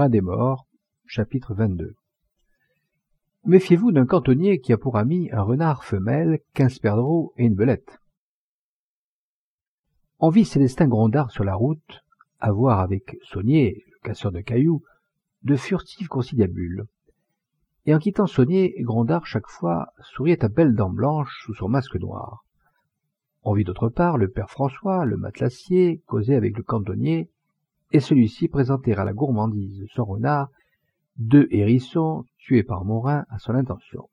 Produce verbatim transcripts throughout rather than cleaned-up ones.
Morin des morts, chapitre vingt-deux. Méfiez-vous d'un cantonnier qui a pour ami un renard femelle, quinze perdreaux et une belette. On vit Célestin Grondard sur la route, avoir avec Saunier, le casseur de cailloux, de furtives conciliabules. Et en quittant Saunier, Grondard, chaque fois, souriait à belles dents blanches sous son masque noir. On vit d'autre part le père François, le matelassier, causer avec le cantonnier, et celui-ci présenter à la gourmandise de son renard deux hérissons tués par Morin à son intention.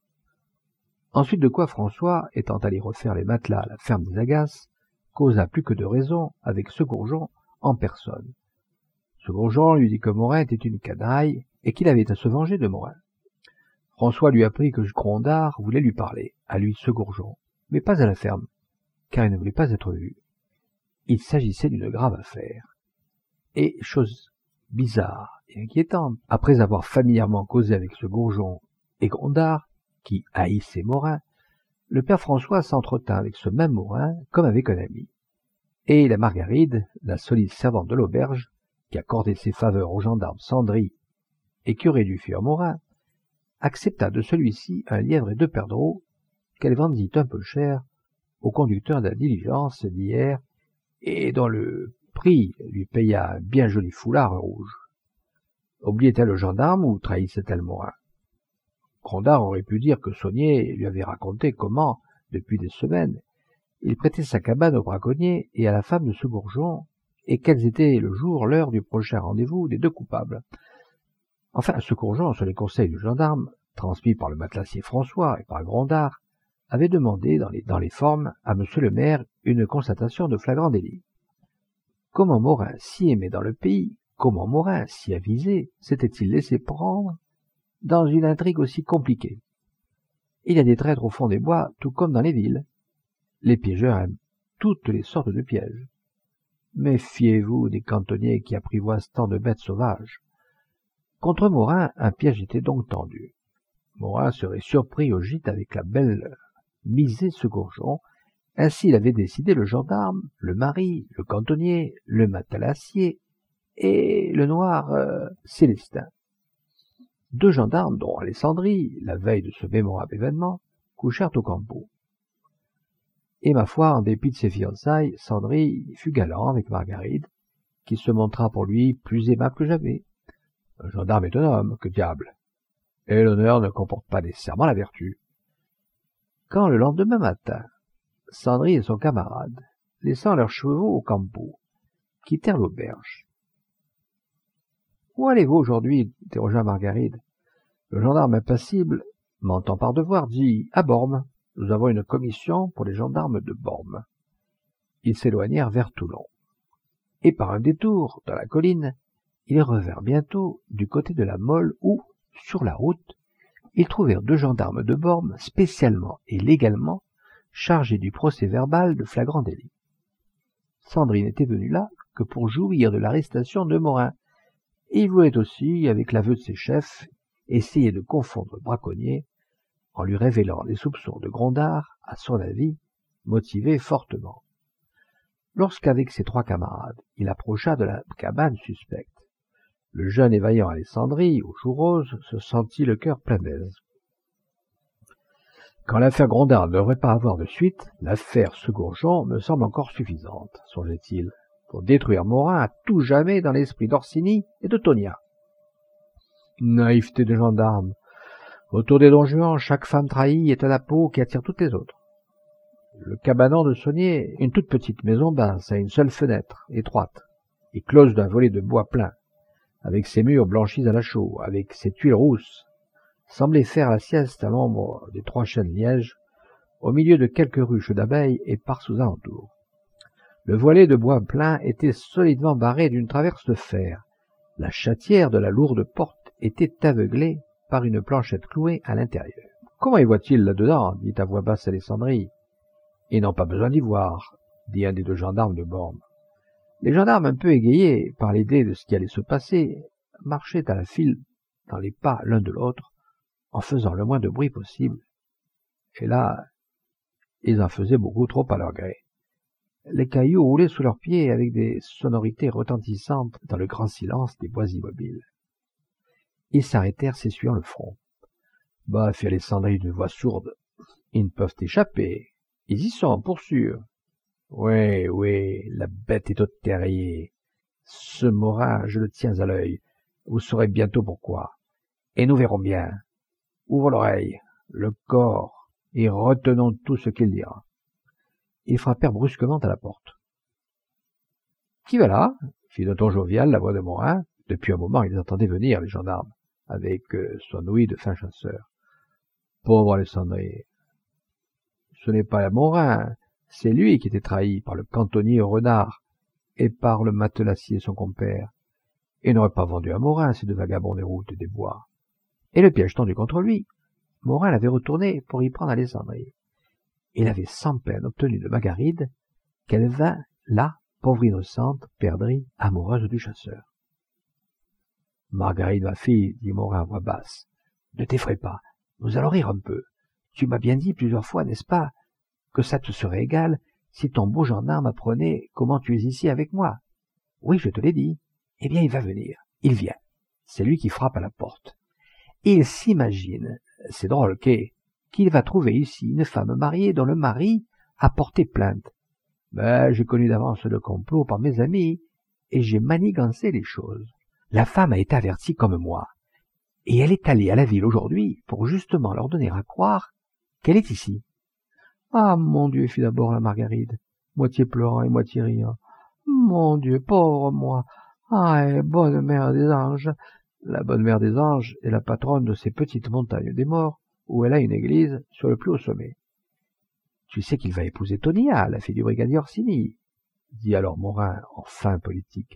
Ensuite de quoi François, étant allé refaire les matelas à la ferme des Agaces, causa plus que de raison avec Segourgeon en personne. Segourgeon lui dit que Morin était une canaille et qu'il avait à se venger de Morin. François lui apprit que Grondard voulait lui parler, à lui Segourgeon, mais pas à la ferme, car il ne voulait pas être vu. Il s'agissait d'une grave affaire. Et, chose bizarre et inquiétante, après avoir familièrement causé avec Segourgeon et Grondard, qui haïssait Morin, le père François s'entretint avec ce même Morin comme avec un ami. Et la Margaride, la solide servante de l'auberge, qui accordait ses faveurs au gendarme Sandry et qui aurait dû fuir Morin, accepta de celui-ci un lièvre et deux perdreaux qu'elle vendit un peu cher au conducteur de la diligence d'hier et dont le prix lui paya un bien joli foulard rouge. Oubliait-elle le gendarme ou trahissait-elle Morin? Grondard aurait pu dire que Saunier lui avait raconté comment, depuis des semaines, il prêtait sa cabane au braconnier et à la femme de Segourgeon, et quels étaient le jour, l'heure du prochain rendez-vous des deux coupables. Enfin, Segourgeon, sur les conseils du gendarme, transmis par le matelassier François et par Grondard, avait demandé dans les, dans les formes à monsieur le maire une constatation de flagrant délit. Comment Morin, si aimé dans le pays, comment Morin, si avisé, s'était-il laissé prendre dans une intrigue aussi compliquée? Il y a des traîtres au fond des bois, tout comme dans les villes. Les piégeurs aiment toutes les sortes de pièges. Méfiez-vous des cantonniers qui apprivoisent tant de bêtes sauvages. Contre Morin, un piège était donc tendu. Morin serait surpris au gîte avec la belle misée Segourgeon. Ainsi il avait décidé le gendarme, le mari, le cantonnier, le matelassier et le noir euh, Célestin. Deux gendarmes, dont Alessandri, la veille de ce mémorable événement, couchèrent au campo. Et ma foi, en dépit de ses fiançailles, Sandry fut galant avec Margaride, qui se montra pour lui plus aimable que jamais. Un gendarme est un homme, que diable! Et l'honneur ne comporte pas nécessairement la vertu. Quand le lendemain matin, Sandry et son camarade, laissant leurs chevaux au campo, quittèrent l'auberge. « Où allez-vous aujourd'hui » interrogea Margaride. Le gendarme impassible, mentant par devoir, dit « À Bormes. Nous avons une commission pour les gendarmes de Bormes. » Ils s'éloignèrent vers Toulon. Et par un détour dans la colline, ils revinrent bientôt du côté de la Mole où, sur la route, ils trouvèrent deux gendarmes de Bormes spécialement et légalement chargés du procès-verbal de flagrant délit. Sandry n'était venu là que pour jouir de l'arrestation de Morin, et il voulait aussi, avec l'aveu de ses chefs, essayer de confondre le braconnier en lui révélant les soupçons de Grondard, à son avis, motivés fortement. Lorsqu'avec ses trois camarades, il approcha de la cabane suspecte, le jeune et vaillant Alessandri, aux joues roses, se sentit le cœur plein d'aise. Quand l'affaire Grondard ne devrait pas avoir de suite, l'affaire Segourgeon me semble encore suffisante, songeait-il, pour détruire Morin à tout jamais dans l'esprit d'Orsini et de Tonia. Naïveté de gendarme. Autour des Don Juan, chaque femme trahie est un appôt qui attire toutes les autres. Le cabanon de Saunier, une toute petite maison basse à une seule fenêtre, étroite, et close d'un volet de bois plein, avec ses murs blanchis à la chaux, avec ses tuiles rousses, semblait faire la sieste à l'ombre des trois chênes lièges, au milieu de quelques ruches d'abeilles éparses aux alentours. Le volet de bois plein était solidement barré d'une traverse de fer. La chatière de la lourde porte était aveuglée par une planchette clouée à l'intérieur. « Comment y voit-il là-dedans » dit à voix basse Alessandri. « Ils n'ont pas besoin d'y voir » dit un des deux gendarmes de Bormes. Les gendarmes, un peu égayés par l'idée de ce qui allait se passer, marchaient à la file dans les pas l'un de l'autre, en faisant le moins de bruit possible. Et là, ils en faisaient beaucoup trop à leur gré. Les cailloux roulaient sous leurs pieds avec des sonorités retentissantes dans le grand silence des bois immobiles. Ils s'arrêtèrent, s'essuyant le front. « Bah, fit Alessandrie d'une voix sourde, ils ne peuvent échapper. Ils y sont, pour sûr. »« Oui, oui, la bête est au terrier. Ce Morin, je le tiens à l'œil. Vous saurez bientôt pourquoi. Et nous verrons bien. Ouvre l'oreille, le corps, et retenons tout ce qu'il dira. » Ils frappèrent brusquement à la porte. « Qui va là ?» fit d'un ton jovial la voix de Morin. Depuis un moment, ils entendaient venir les gendarmes, avec euh, son ouïe de fin chasseur. « Pauvre Alessandrie, ce n'est pas Morin, c'est lui qui était trahi par le cantonnier au renard et par le matelassier son compère, et n'aurait pas vendu à Morin ces deux vagabonds des routes et des bois. Et le piège tendu contre lui, Morin l'avait retourné pour y prendre Alessandrie. Il avait sans peine obtenu de Margaride qu'elle vint là, pauvre innocente, perdrix, amoureuse du chasseur. « Margaride, ma fille, dit Morin à voix basse, ne t'effraie pas, nous allons rire un peu. Tu m'as bien dit plusieurs fois, n'est-ce pas, que ça te serait égal si ton beau gendarme apprenait comment tu es ici avec moi. Oui, je te l'ai dit. Eh bien, il va venir. Il vient. C'est lui qui frappe à la porte. Et il s'imagine, c'est drôle qu'est, qu'il va trouver ici une femme mariée dont le mari a porté plainte. Ben, j'ai connu d'avance le complot par mes amis, et j'ai manigancé les choses. La femme a été avertie comme moi, et elle est allée à la ville aujourd'hui pour justement leur donner à croire qu'elle est ici. Ah, mon Dieu, fit d'abord la Margaride, moitié pleurant et moitié riant. Mon Dieu, pauvre moi. Ah, et bonne mère des anges. La bonne mère des anges est la patronne de ces petites montagnes des morts, où elle a une église sur le plus haut sommet. Tu sais qu'il va épouser Tonia, la fille du brigadier Orsini, dit alors Morin en fin politique.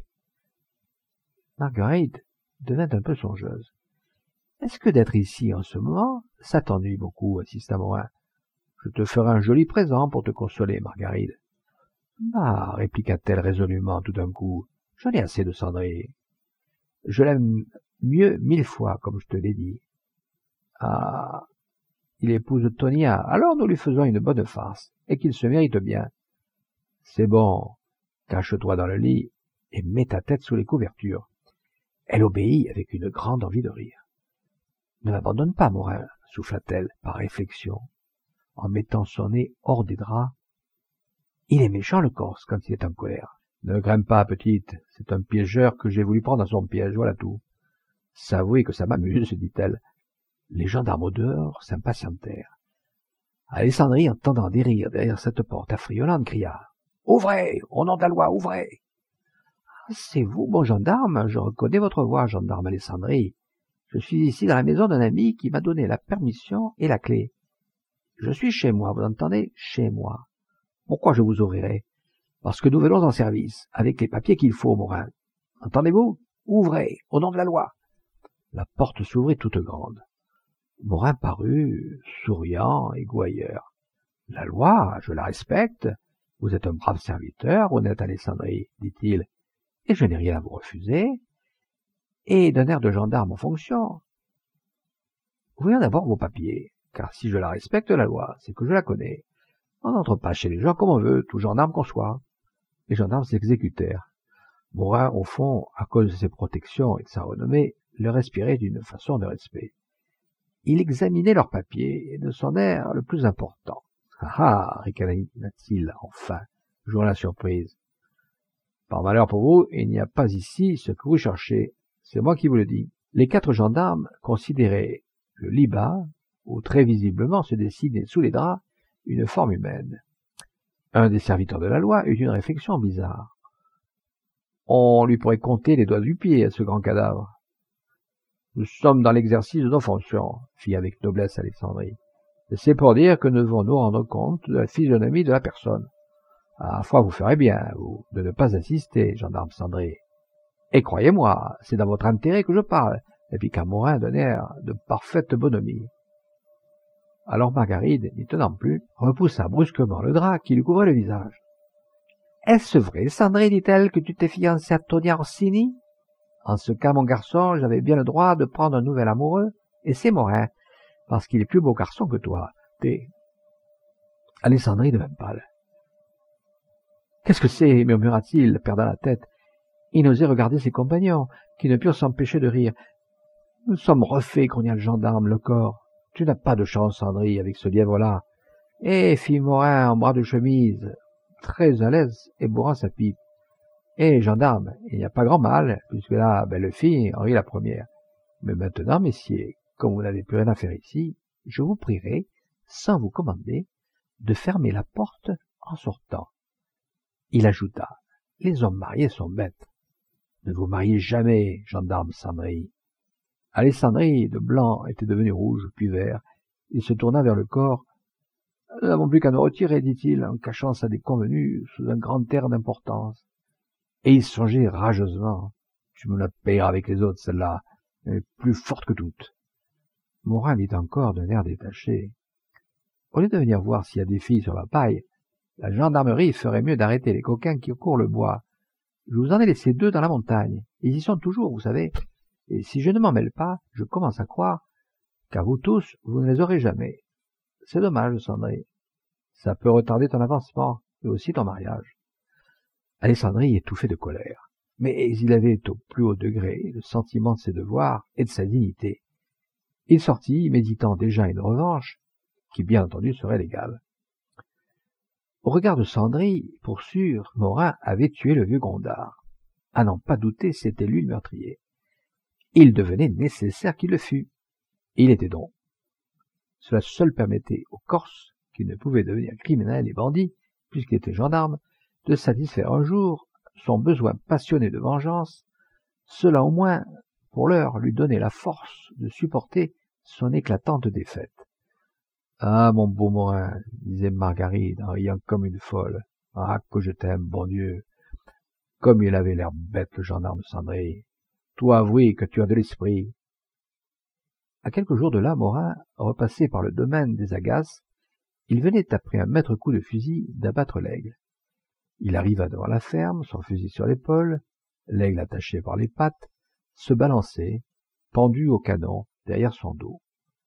Marguerite devint un peu songeuse. Est-ce que d'être ici en ce moment, ça t'ennuie beaucoup, insista Morin. Je te ferai un joli présent pour te consoler, Margaride. Ah, répliqua-t-elle résolument tout d'un coup, j'en ai assez de Cendrée. Je l'aime mieux mille fois, comme je te l'ai dit. Ah, il épouse Tonia, alors nous lui faisons une bonne farce, et qu'il se mérite bien. C'est bon, cache-toi dans le lit et mets ta tête sous les couvertures. Elle obéit avec une grande envie de rire. Ne m'abandonne pas, Morin, souffla-t-elle par réflexion, en mettant son nez hors des draps. Il est méchant, le Corse, quand il est en colère. Ne crains pas, petite, c'est un piégeur que j'ai voulu prendre dans son piège, voilà tout. S'avouez que ça m'amuse, dit-elle. Les gendarmes au dehors s'impatientèrent. Alessandrie, entendant des rires derrière cette porte affriolante, cria « Ouvrez, au nom de la loi, ouvrez !»« C'est vous, bon gendarme, je reconnais votre voix, gendarme Alessandrie. Je suis ici dans la maison d'un ami qui m'a donné la permission et la clé. Je suis chez moi, vous entendez, chez moi. Pourquoi je vous ouvrirai? Parce que nous venons en service, avec les papiers qu'il faut, Morin. Entendez-vous? Ouvrez, au nom de la loi. » La porte s'ouvrit toute grande. Morin parut, souriant et gouailleur. « La loi, je la respecte. Vous êtes un brave serviteur, honnête Alessandrie, dit-il, et je n'ai rien à vous refuser. Et d'un air de gendarme en fonction. Voyons d'abord vos papiers, car si je la respecte, la loi, c'est que je la connais. On n'entre pas chez les gens comme on veut, tout gendarme qu'on soit. » Les gendarmes s'exécutèrent. Morin, au fond, à cause de ses protections et de sa renommée, le respirait d'une façon de respect. Il examinait leurs papiers, et de son air le plus important. « Ah ah !» ricana-t-il enfin, jouant la surprise. « Par malheur pour vous, il n'y a pas ici ce que vous cherchez. C'est moi qui vous le dis. » Les quatre gendarmes considéraient le lit bas, où très visiblement se dessinait sous les draps une forme humaine. Un des serviteurs de la loi eut une réflexion bizarre. On lui pourrait compter les doigts du pied à ce grand cadavre. « Nous sommes dans l'exercice de nos fonctions, » fit avec noblesse Alessandrie. « C'est pour dire que nous devons nous rendre compte de la physionomie de la personne. À la fois vous ferez bien, vous, de ne pas assister, gendarme Cendrée. Et croyez-moi, c'est dans votre intérêt que je parle, répliqua Morin d'un air de parfaite bonhomie. Alors Margaride, n'y tenant plus, repoussa brusquement le drap qui lui couvrait le visage. « Est-ce vrai, Cendrée, dit-elle, que tu t'es fiancé à Tonia Orsini? En ce cas, mon garçon, j'avais bien le droit de prendre un nouvel amoureux, et c'est Morin, parce qu'il est plus beau garçon que toi. T'es... » Alessandrie devint pâle. « Qu'est-ce que c'est ?» murmura-t-il, perdant la tête. Il n'osait regarder ses compagnons, qui ne purent s'empêcher de rire. Nous sommes refaits, grogna le gendarme, le corps. Tu n'as pas de chance, Sandry, avec ce lièvre-là. Eh, fit Morin en bras de chemise, très à l'aise et bourrant sa pipe. Eh, gendarme, il n'y a pas grand mal, puisque la belle fille en rit la première. Mais maintenant, messieurs, comme vous n'avez plus rien à faire ici, je vous prierai, sans vous commander, de fermer la porte en sortant. Il ajouta, les hommes mariés sont bêtes. Ne vous mariez jamais, gendarme Sandry. Alessandri, de blanc, était devenu rouge, puis vert. Il se tourna vers le corps. « Nous n'avons plus qu'à nous retirer, dit-il, en cachant sa déconvenue sous un grand air d'importance. » Et il songeait rageusement. « Tu me la payeras avec les autres, celle-là. Elle est plus forte que toutes. » Morin dit encore d'un air détaché. « Au lieu de venir voir s'il y a des filles sur la paille, la gendarmerie ferait mieux d'arrêter les coquins qui courent le bois. Je vous en ai laissé deux dans la montagne. Ils y sont toujours, vous savez. Et si je ne m'en mêle pas, je commence à croire qu'à vous tous, vous ne les aurez jamais. C'est dommage, Sandry. Ça peut retarder ton avancement, et aussi ton mariage. » Alessandri étouffait de colère, mais il avait au plus haut degré le sentiment de ses devoirs et de sa dignité. Il sortit, méditant déjà une revanche, qui bien entendu serait légale. Au regard de Sandry, pour sûr, Morin avait tué le vieux Grondard. À n'en pas douter, c'était lui le meurtrier. Il devenait nécessaire qu'il le fût. Il était donc. Cela seul permettait aux Corses, qui ne pouvaient devenir criminels et bandits, puisqu'il était gendarme, de satisfaire un jour son besoin passionné de vengeance. Cela au moins, pour l'heure, lui donnait la force de supporter son éclatante défaite. « Ah, mon beau Morin, disait Margaride en riant comme une folle. Ah, que je t'aime, bon Dieu. Comme il avait l'air bête, le gendarme Sandry. Toi, avouez que tu as de l'esprit. » À quelques jours de là, Morin, repassé par le domaine des Agaces, il venait, après un maître coup de fusil, d'abattre l'aigle. Il arriva devant la ferme, son fusil sur l'épaule, l'aigle attaché par les pattes, se balançait, pendu au canon, derrière son dos.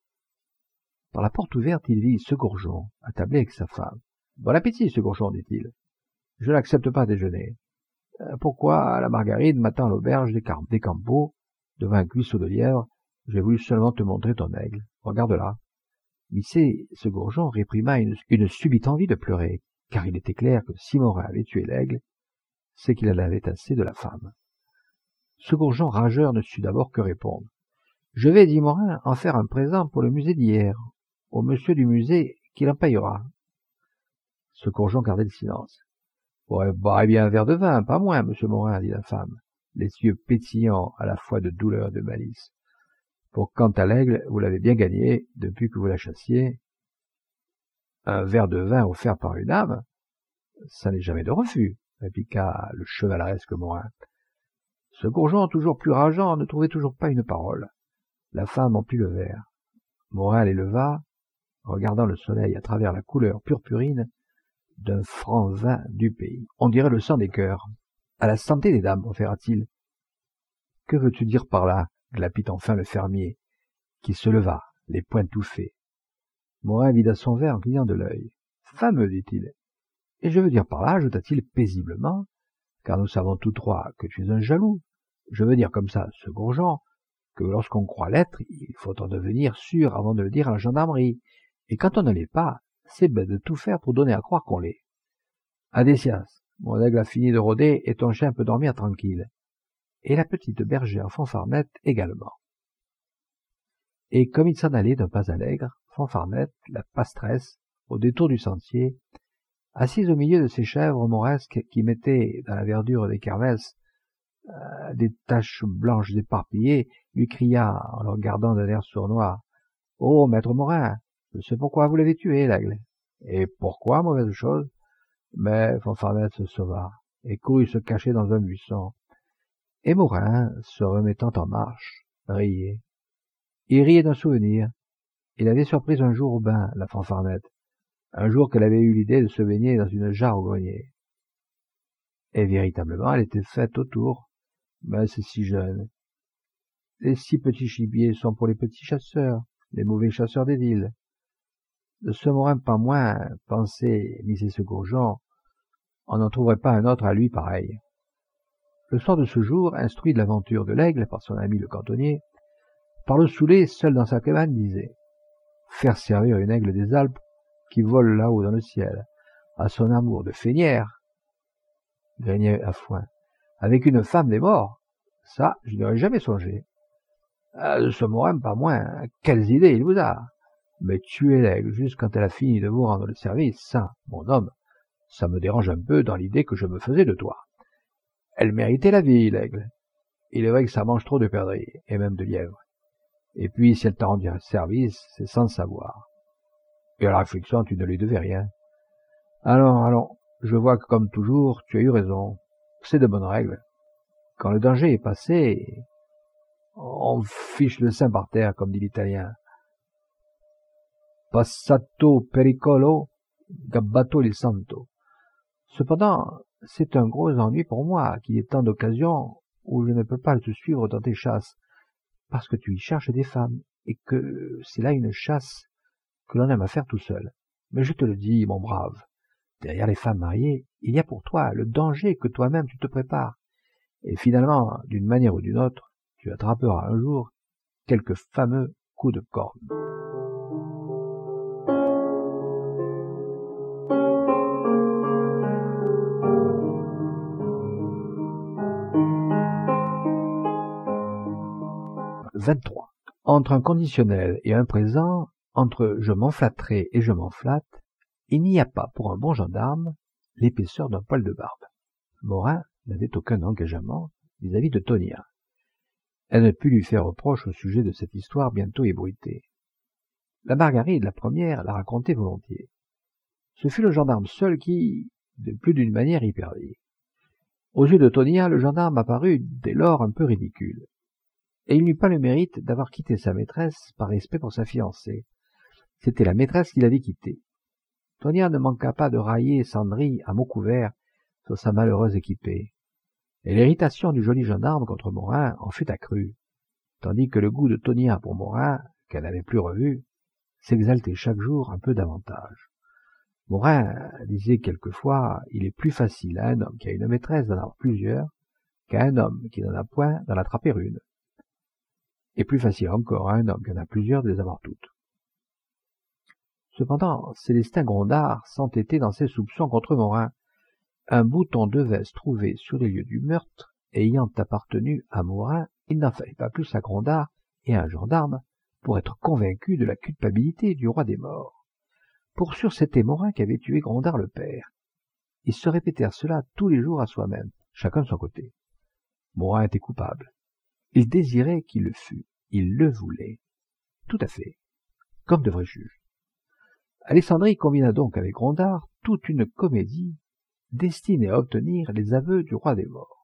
Par la porte ouverte, il vit Segourgeon, attablé avec sa femme. « Bon appétit, Segourgeon, dit-il. Je n'accepte pas déjeuner. Euh, pourquoi la Margaride m'attend à l'auberge des, des Campos, devant un cuisseau de lièvre. J'ai voulu seulement te montrer ton aigle. Regarde-la. » Missé Segourgeon réprima une, une subite envie de pleurer, car il était clair que si Morin avait tué l'aigle, c'est qu'il en avait assez de la femme. Segourgeon, rageur, ne sut d'abord que répondre. « Je vais, dit Morin, en faire un présent pour le musée d'hier, au monsieur du musée qui l'en payera. » Segourgeon gardait le silence. « Ouais, bah, eh bien, un verre de vin, pas moins, monsieur Morin, dit la femme, les yeux pétillants à la fois de douleur et de malice. Pour quant à l'aigle, vous l'avez bien gagné depuis que vous la chassiez. Un verre de vin offert par une âme, ça n'est jamais de refus, répliqua le chevaleresque Morin. Segourgeon, toujours plus rageant, ne trouvait toujours pas une parole. La femme emplit le verre. Morin l'éleva, regardant le soleil à travers la couleur purpurine d'un franc vin du pays. On dirait le sang des cœurs. À la santé des dames, proféra-t-il. Que veux-tu dire par là? Glapit enfin le fermier, qui se leva, les poings tout faits. Morin vida son verre en clignant de l'œil. Fameux, dit-il. Et je veux dire par là, ajouta-t-il paisiblement, car nous savons tous trois que tu es un jaloux. Je veux dire comme ça, Segourgeon, que lorsqu'on croit l'être, il faut en devenir sûr avant de le dire à la gendarmerie. Et quand on ne l'est pas, c'est bête de tout faire pour donner à croire qu'on l'est. Adécias, mon aigle a fini de rôder et ton chien peut dormir tranquille. Et la petite bergère Fanfarnette également. Et comme il s'en allait d'un pas allègre, Fanfarnette, la pasteresse, au détour du sentier, assise au milieu de ces chèvres mauresques qui mettaient dans la verdure des kermesses euh, des taches blanches éparpillées, lui cria en le regardant d'un air sournois. « Oh, maître Morin, je sais pourquoi vous l'avez tué, l'aigle. » « Et pourquoi, mauvaise chose ?» Mais Fanfarnette se sauva et courut se cacher dans un buisson. Et Morin, se remettant en marche, riait. Il riait d'un souvenir. Il avait surpris un jour au bain la Fanfarnette, un jour qu'elle avait eu l'idée de se baigner dans une jarre au grenier. Et véritablement, elle était faite autour, mais c'est si jeune. Les six petits gibiers sont pour les petits chasseurs, les mauvais chasseurs des villes. De ce Morin pas moins, pensait Missé Segourgeon, on n'en trouverait pas un autre à lui pareil. Le soir de ce jour, instruit de l'aventure de l'aigle par son ami le cantonnier, Par le saoulé, seul dans sa cabane, disait « Faire servir une aigle des Alpes qui vole là-haut dans le ciel, à son amour de Fénière, graignait à foin, avec une femme des morts, ça, je n'y aurais jamais songé. Ah, de ce Morin, pas moins, quelles idées il vous a! Mais tuer l'aigle juste quand elle a fini de vous rendre le service, ça, mon homme, ça me dérange un peu dans l'idée que je me faisais de toi. Elle méritait la vie, l'aigle. Il est vrai que ça mange trop de perdrix, et même de lièvre. Et puis, si elle t'a rendu un service, c'est sans le savoir. Et à la réflexion, tu ne lui devais rien. Allons, allons, je vois que comme toujours, tu as eu raison. C'est de bonnes règles. Quand le danger est passé, on fiche le sein par terre, comme dit l'italien. Passato pericolo, gabbato il santo. Cependant, c'est un gros ennui pour moi qu'il y ait tant d'occasions où je ne peux pas te suivre dans tes chasses, parce que tu y cherches des femmes, et que c'est là une chasse que l'on aime à faire tout seul. Mais je te le dis, mon brave, derrière les femmes mariées, il y a pour toi le danger que toi-même tu te prépares, et finalement, d'une manière ou d'une autre, tu attraperas un jour quelques fameux coups de corne. vingt-trois. Entre un conditionnel et un présent, entre je m'enflatterai et je m'enflatte, il n'y a pas pour un bon gendarme l'épaisseur d'un poil de barbe. Morin n'avait aucun engagement vis-à-vis de Tonia. Elle ne put lui faire reproche au sujet de cette histoire bientôt ébruitée. La Margaride, la première, la racontait volontiers. Ce fut le gendarme seul qui, de plus d'une manière, y perdit. Aux yeux de Tonia, le gendarme apparut dès lors un peu ridicule. Et il n'eut pas le mérite d'avoir quitté sa maîtresse par respect pour sa fiancée. C'était la maîtresse qui l'avait quitté. Tonia ne manqua pas de railler Sandry à mots couverts sur sa malheureuse équipée. Et l'irritation du joli gendarme contre Morin en fut accrue, tandis que le goût de Tonia pour Morin, qu'elle n'avait plus revu, s'exaltait chaque jour un peu davantage. Morin disait quelquefois « Il est plus facile à un homme qui a une maîtresse d'en avoir plusieurs qu'à un homme qui n'en a point d'en attraper une. » Et plus facile encore à un homme qui en a plusieurs de les avoir toutes. Cependant, Célestin Grondard s'entêtait dans ses soupçons contre Morin. Un bouton de veste trouvé sur les lieux du meurtre, ayant appartenu à Morin, il n'en fallait pas plus à Grondard et à un gendarme pour être convaincu de la culpabilité du roi des morts. Pour sûr, c'était Morin qui avait tué Grondard le père. Ils se répétèrent cela tous les jours à soi-même, chacun de son côté. Morin était coupable. Il désirait qu'il le fût. Il le voulait. Tout à fait. Comme de vrais juges. Alessandrie combina donc avec Grondard toute une comédie destinée à obtenir les aveux du roi des morts.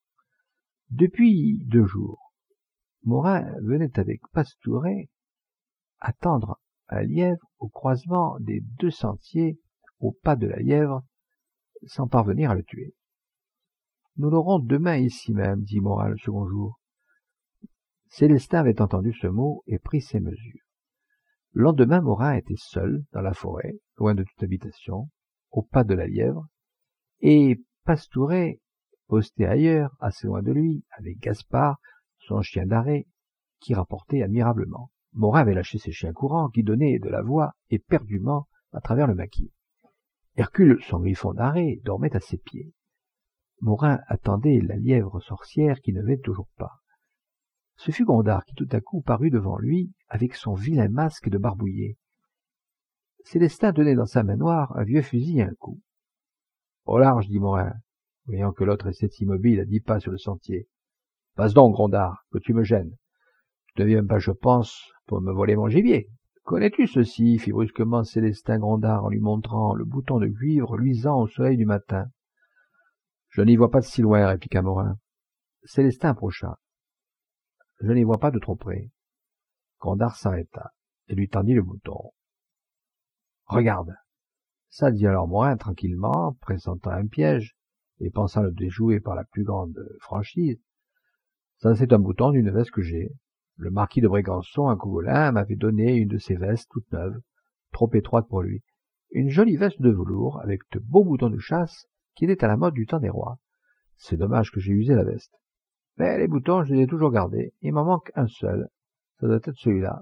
Depuis deux jours, Morin venait avec Pastouret attendre un lièvre au croisement des deux sentiers au pas de la Lièvre sans parvenir à le tuer. Nous l'aurons demain ici même, dit Morin le second jour. Célestin avait entendu ce mot et pris ses mesures. Le lendemain, Morin était seul dans la forêt, loin de toute habitation, au pas de la Lièvre, et Pastouret, posté ailleurs, assez loin de lui, avec Gaspard, son chien d'arrêt, qui rapportait admirablement. Morin avait lâché ses chiens courants, qui donnaient de la voix éperdument à travers le maquis. Hercule, son griffon d'arrêt, dormait à ses pieds. Morin attendait la lièvre sorcière qui ne venait toujours pas. Ce fut Grondard qui tout à coup parut devant lui avec son vilain masque de barbouillé. Célestin tenait dans sa main noire un vieux fusil et un coup. « Au large, dit Morin, voyant que l'autre restait immobile à dix pas sur le sentier. « Passe donc, Grondard, que tu me gênes. Tu ne viens pas, je pense, pour me voler mon gibier. »« Connais-tu ceci » fit brusquement Célestin Grondard en lui montrant le bouton de cuivre luisant au soleil du matin. « Je n'y vois pas de si loin, répliqua Morin. Célestin approcha. « Je n'y vois pas de trop près. » Grondard s'arrêta et lui tendit le bouton. « Regarde !» Ça, dit alors Morin tranquillement, pressentant un piège et pensant le déjouer par la plus grande franchise. « Ça, c'est un bouton d'une veste que j'ai. Le marquis de Brégançon, à Cougolin, m'avait donné une de ses vestes toute neuve, trop étroite pour lui. Une jolie veste de velours avec de beaux boutons de chasse qui étaient à la mode du temps des rois. C'est dommage que j'ai usé la veste. Mais les boutons, je les ai toujours gardés. Il m'en manque un seul. Ça doit être celui-là.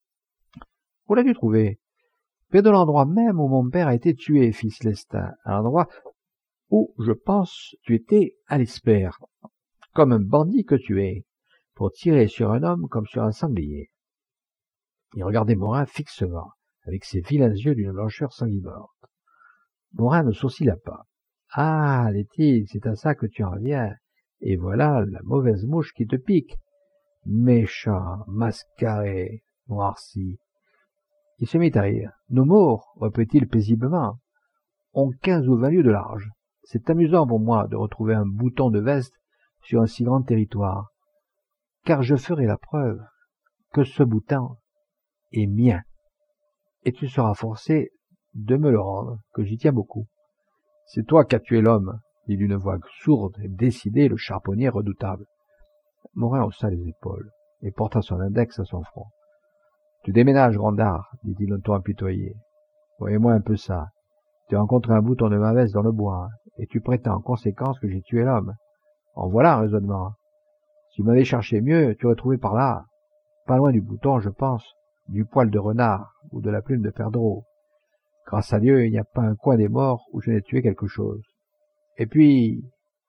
Où l'as-tu trouvé? Près de l'endroit même où mon père a été tué, fils Lestin, à l'endroit où, je pense, tu étais à l'espère, comme un bandit que tu es, pour tirer sur un homme comme sur un sanglier. Il regardait Morin fixement, avec ses vilains yeux d'une blancheur sanguinolente. Morin ne sourcilla pas. « Ah, dit-il, c'est à ça que tu en viens, et voilà la mauvaise mouche qui te pique. Méchant, mascaré, noirci. » Il se mit à rire. « Nos morts, reprit-il paisiblement, ont quinze ou vingt lieues de large. C'est amusant pour moi de retrouver un bouton de veste sur un si grand territoire, car je ferai la preuve que ce bouton est mien, et tu seras forcé de me le rendre, que j'y tiens beaucoup. »« C'est toi qui as tué l'homme, » dit d'une voix sourde et décidée le charbonnier redoutable. Morin haussa les épaules et porta son index à son front. « Tu déménages, Grand'Art, dit-il d'un ton apitoyé. « Voyez-moi un peu ça. Tu as rencontré un bouton de ma veste dans le bois, et tu prétends en conséquence que j'ai tué l'homme. En voilà un raisonnement. Si tu m'avais cherché mieux, tu aurais trouvé par là, pas loin du bouton, je pense, du poil de renard ou de la plume de perdreau. Grâce à Dieu, il n'y a pas un coin des morts où je n'ai tué quelque chose. Et puis,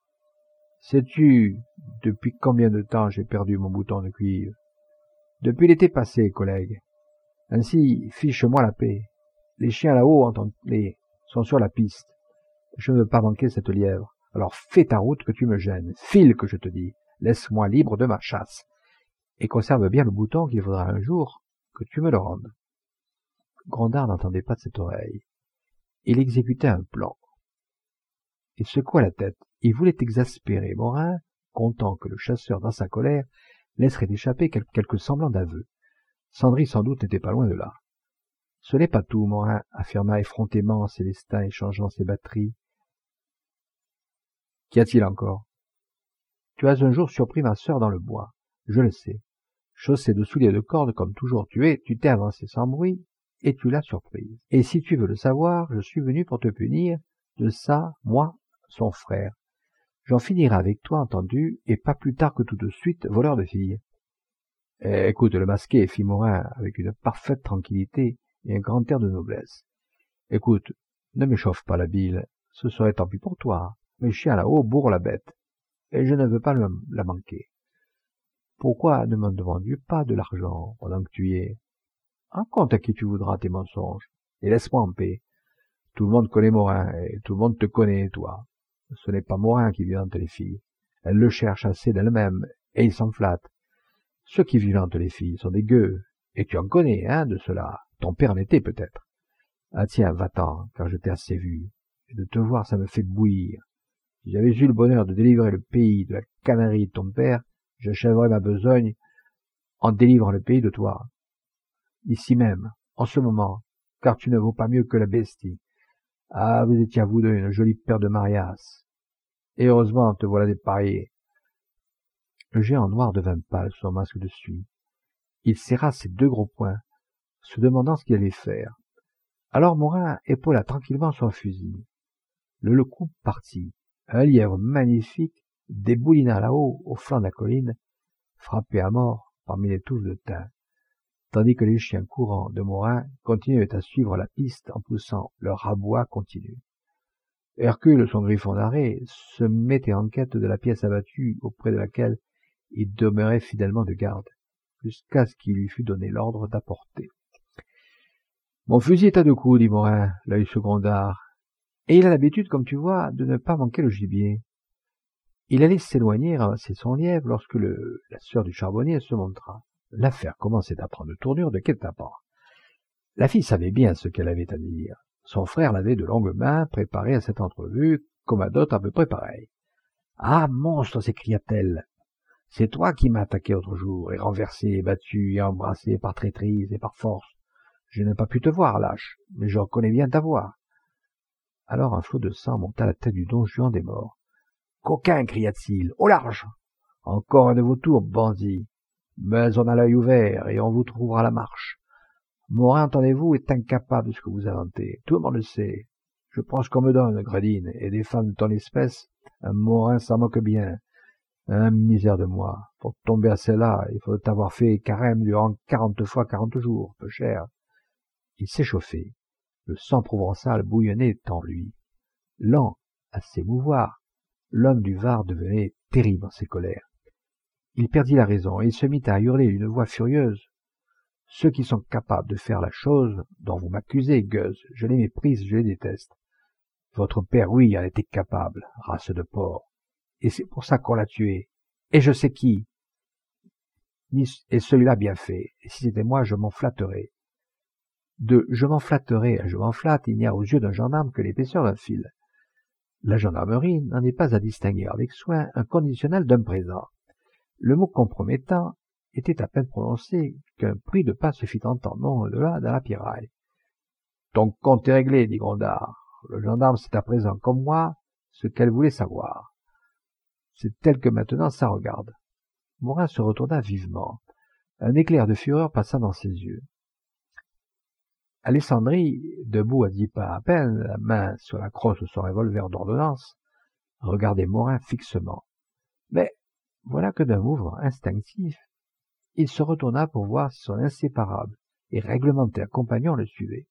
sais-tu depuis combien de temps j'ai perdu mon bouton de cuivre? Depuis l'été passé, collègue. Ainsi, fiche-moi la paix. Les chiens là-haut, entendez, sont sur la piste. Je ne veux pas manquer cette lièvre. Alors fais ta route que tu me gênes. File, que je te dis. Laisse-moi libre de ma chasse. Et conserve bien le bouton qu'il faudra un jour que tu me le rendes. » Grand'Art n'entendait pas de cette oreille. Il exécutait un plan. Il secoua la tête. Il voulait exaspérer Morin, content que le chasseur, dans sa colère, laisserait échapper quelque semblant d'aveu. Sandry, sans doute, n'était pas loin de là. « Ce n'est pas tout, Morin, » affirma effrontément Célestin, échangeant ses batteries. « Qu'y a-t-il encore? »« Tu as un jour surpris ma sœur dans le bois. Je le sais. Chaussée de souliers de corde comme toujours tu es, tu t'es avancé sans bruit, et tu l'as surprise. Et si tu veux le savoir, je suis venu pour te punir de ça, moi, son frère. J'en finirai avec toi, entendu, et pas plus tard que tout de suite, voleur de filles. » Eh, « Écoute, le masqué, » fit Morin, avec une parfaite tranquillité et un grand air de noblesse. « Écoute, ne m'échauffe pas la bile, ce serait tant pis pour toi. Mes chiens là-haut bourrent la bête, et je ne veux pas la manquer. Pourquoi ne me demandes-tu pas de l'argent pendant que tu y es? Raconte à qui tu voudras tes mensonges, et laisse-moi en paix. Tout le monde connaît Morin, et tout le monde te connaît, toi. Ce n'est pas Morin qui violente les filles. Elle le cherche assez d'elle-même, et il s'en flatte. Ceux qui violentent les filles sont des gueux, et tu en connais, hein, de cela. Ton père l'était peut-être. Ah tiens, va-t'en, car je t'ai assez vu, et de te voir ça me fait bouillir. Si j'avais eu le bonheur de délivrer le pays de la canarie de ton père, j'achèverais ma besogne en délivrant le pays de toi. Ici même, en ce moment, car tu ne vaux pas mieux que la bestie. Ah, vous étiez à vous deux une jolie paire de marias. Et heureusement, te voilà dépareillé. » Le géant noir devint pâle sous son masque de suie. Il serra ses deux gros poings, se demandant ce qu'il allait faire. Alors Morin épaula tranquillement son fusil. Le loup partit. Un lièvre magnifique déboulina là-haut, au flanc de la colline, frappé à mort parmi les touffes de thym, tandis que les chiens courants de Morin continuaient à suivre la piste en poussant leur abois continu. Hercule, son griffon d'arrêt, se mettait en quête de la pièce abattue auprès de laquelle il demeurait fidèlement de garde, jusqu'à ce qu'il lui fût donné l'ordre d'apporter. « Mon fusil est à deux coups, dit Morin, l'œil secondaire, et il a l'habitude, comme tu vois, de ne pas manquer le gibier. » Il allait s'éloigner, ramasser son lièvre, lorsque le, la sœur du charbonnier se montra. L'affaire commençait à prendre une tournure de guet-apens. La fille savait bien ce qu'elle avait à dire. Son frère l'avait de longue main préparé à cette entrevue, comme à d'autres à peu près pareilles. « Ah, monstre !» s'écria-t-elle. « C'est toi qui m'as attaqué l'autre jour, et renversé, et battu, et embrassé par traîtrise et par force. Je n'ai pas pu te voir, lâche, mais je reconnais bien ta voix. » Alors un flot de sang monta à la tête du don Juan des morts. « Coquin !» cria-t-il. « Au large ! Encore un de vos tours, bandits. Mais on a l'œil ouvert, et on vous trouvera à la marche. Morin, entendez-vous, est incapable de ce que vous inventez. Tout le monde le sait. Je prends ce qu'on me donne, Gredine, et des femmes de ton espèce, un Morin s'en moque bien. Hein, misère de moi, pour tomber à celle-là, il faut t'avoir fait carême durant quarante fois quarante jours, peu cher. Il s'échauffait, le sang provençal bouillonnait en lui. Lent à s'émouvoir, l'homme du Var devenait terrible en ses colères. Il perdit la raison et il se mit à hurler d'une voix furieuse. « Ceux qui sont capables de faire la chose dont vous m'accusez, gueuse, je les méprise, je les déteste. Votre père, oui, en était capable, race de porc. Et c'est pour ça qu'on l'a tué. Et je sais qui. Et celui-là bien fait. Et si c'était moi, je m'en flatterais. De je m'en flatterais à je m'en flatte, il n'y a aux yeux d'un gendarme que l'épaisseur d'un fil. La gendarmerie n'en est pas à distinguer avec soin un conditionnel d'un présent. Le mot compromettant était à peine prononcé qu'un bruit de pas se fit entendre non au-delà dans la piraille. « Ton compte est réglé, dit Grondard. Le gendarme sait à présent, comme moi, ce qu'elle voulait savoir. C'est tel que maintenant ça regarde. » Morin se retourna vivement. Un éclair de fureur passa dans ses yeux. Alessandri, debout à dix pas à peine, la main sur la crosse de son revolver d'ordonnance, regardait Morin fixement. Mais voilà que d'un mouvement instinctif, il se retourna pour voir si son inséparable et réglementaire compagnon le suivait.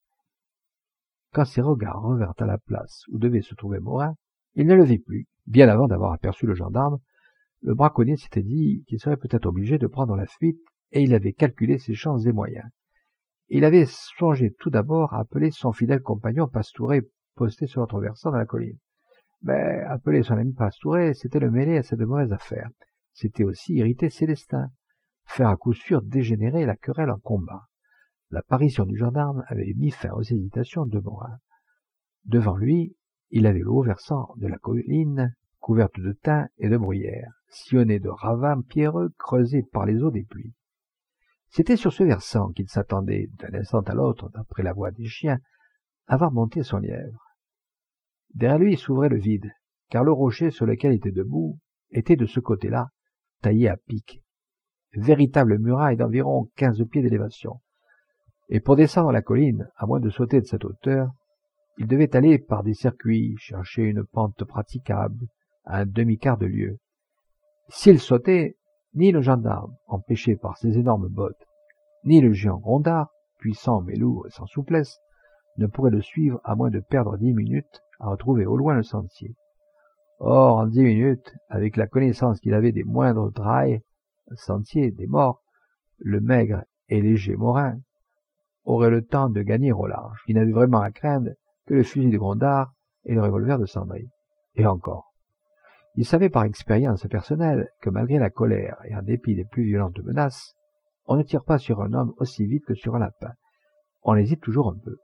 Quand ses regards revinrent à la place où devait se trouver Morin, il ne le vit plus. Bien avant d'avoir aperçu le gendarme, le braconnier s'était dit qu'il serait peut-être obligé de prendre la fuite, et il avait calculé ses chances et moyens. Il avait songé tout d'abord à appeler son fidèle compagnon Pastouret, posté sur l'autre versant de la colline. Mais appeler son ami Pastouret, c'était le mêler à cette mauvaise affaire. C'était aussi irriter Célestin, faire à coup sûr dégénérer la querelle en combat. L'apparition du gendarme avait mis fin aux hésitations de Morin. Devant lui, il avait le haut versant de la colline, couverte de thym et de bruyère, sillonnée de ravins pierreux creusés par les eaux des pluies. C'était sur ce versant qu'il s'attendait, d'un instant à l'autre, d'après la voix des chiens, à voir monter son lièvre. Derrière lui s'ouvrait le vide, car le rocher sur lequel il était debout était de ce côté-là, taillé à pic. Véritable muraille d'environ quinze pieds d'élévation. Et pour descendre la colline, à moins de sauter de cette hauteur, il devait aller par des circuits, chercher une pente praticable, à un demi-quart de lieue. S'il sautait, ni le gendarme, empêché par ses énormes bottes, ni le géant Grondard, puissant mais lourd et sans souplesse, ne pourraient le suivre à moins de perdre dix minutes à retrouver au loin le sentier. Or, en dix minutes, avec la connaissance qu'il avait des moindres drailles, sentiers, des morts, le maigre et léger Morin aurait le temps de gagner au large. Il n'avait vraiment à craindre que le fusil de Grondard et le revolver de Sandry. Et encore. Il savait par expérience personnelle que malgré la colère et en dépit des plus violentes menaces, on ne tire pas sur un homme aussi vite que sur un lapin. On hésite toujours un peu.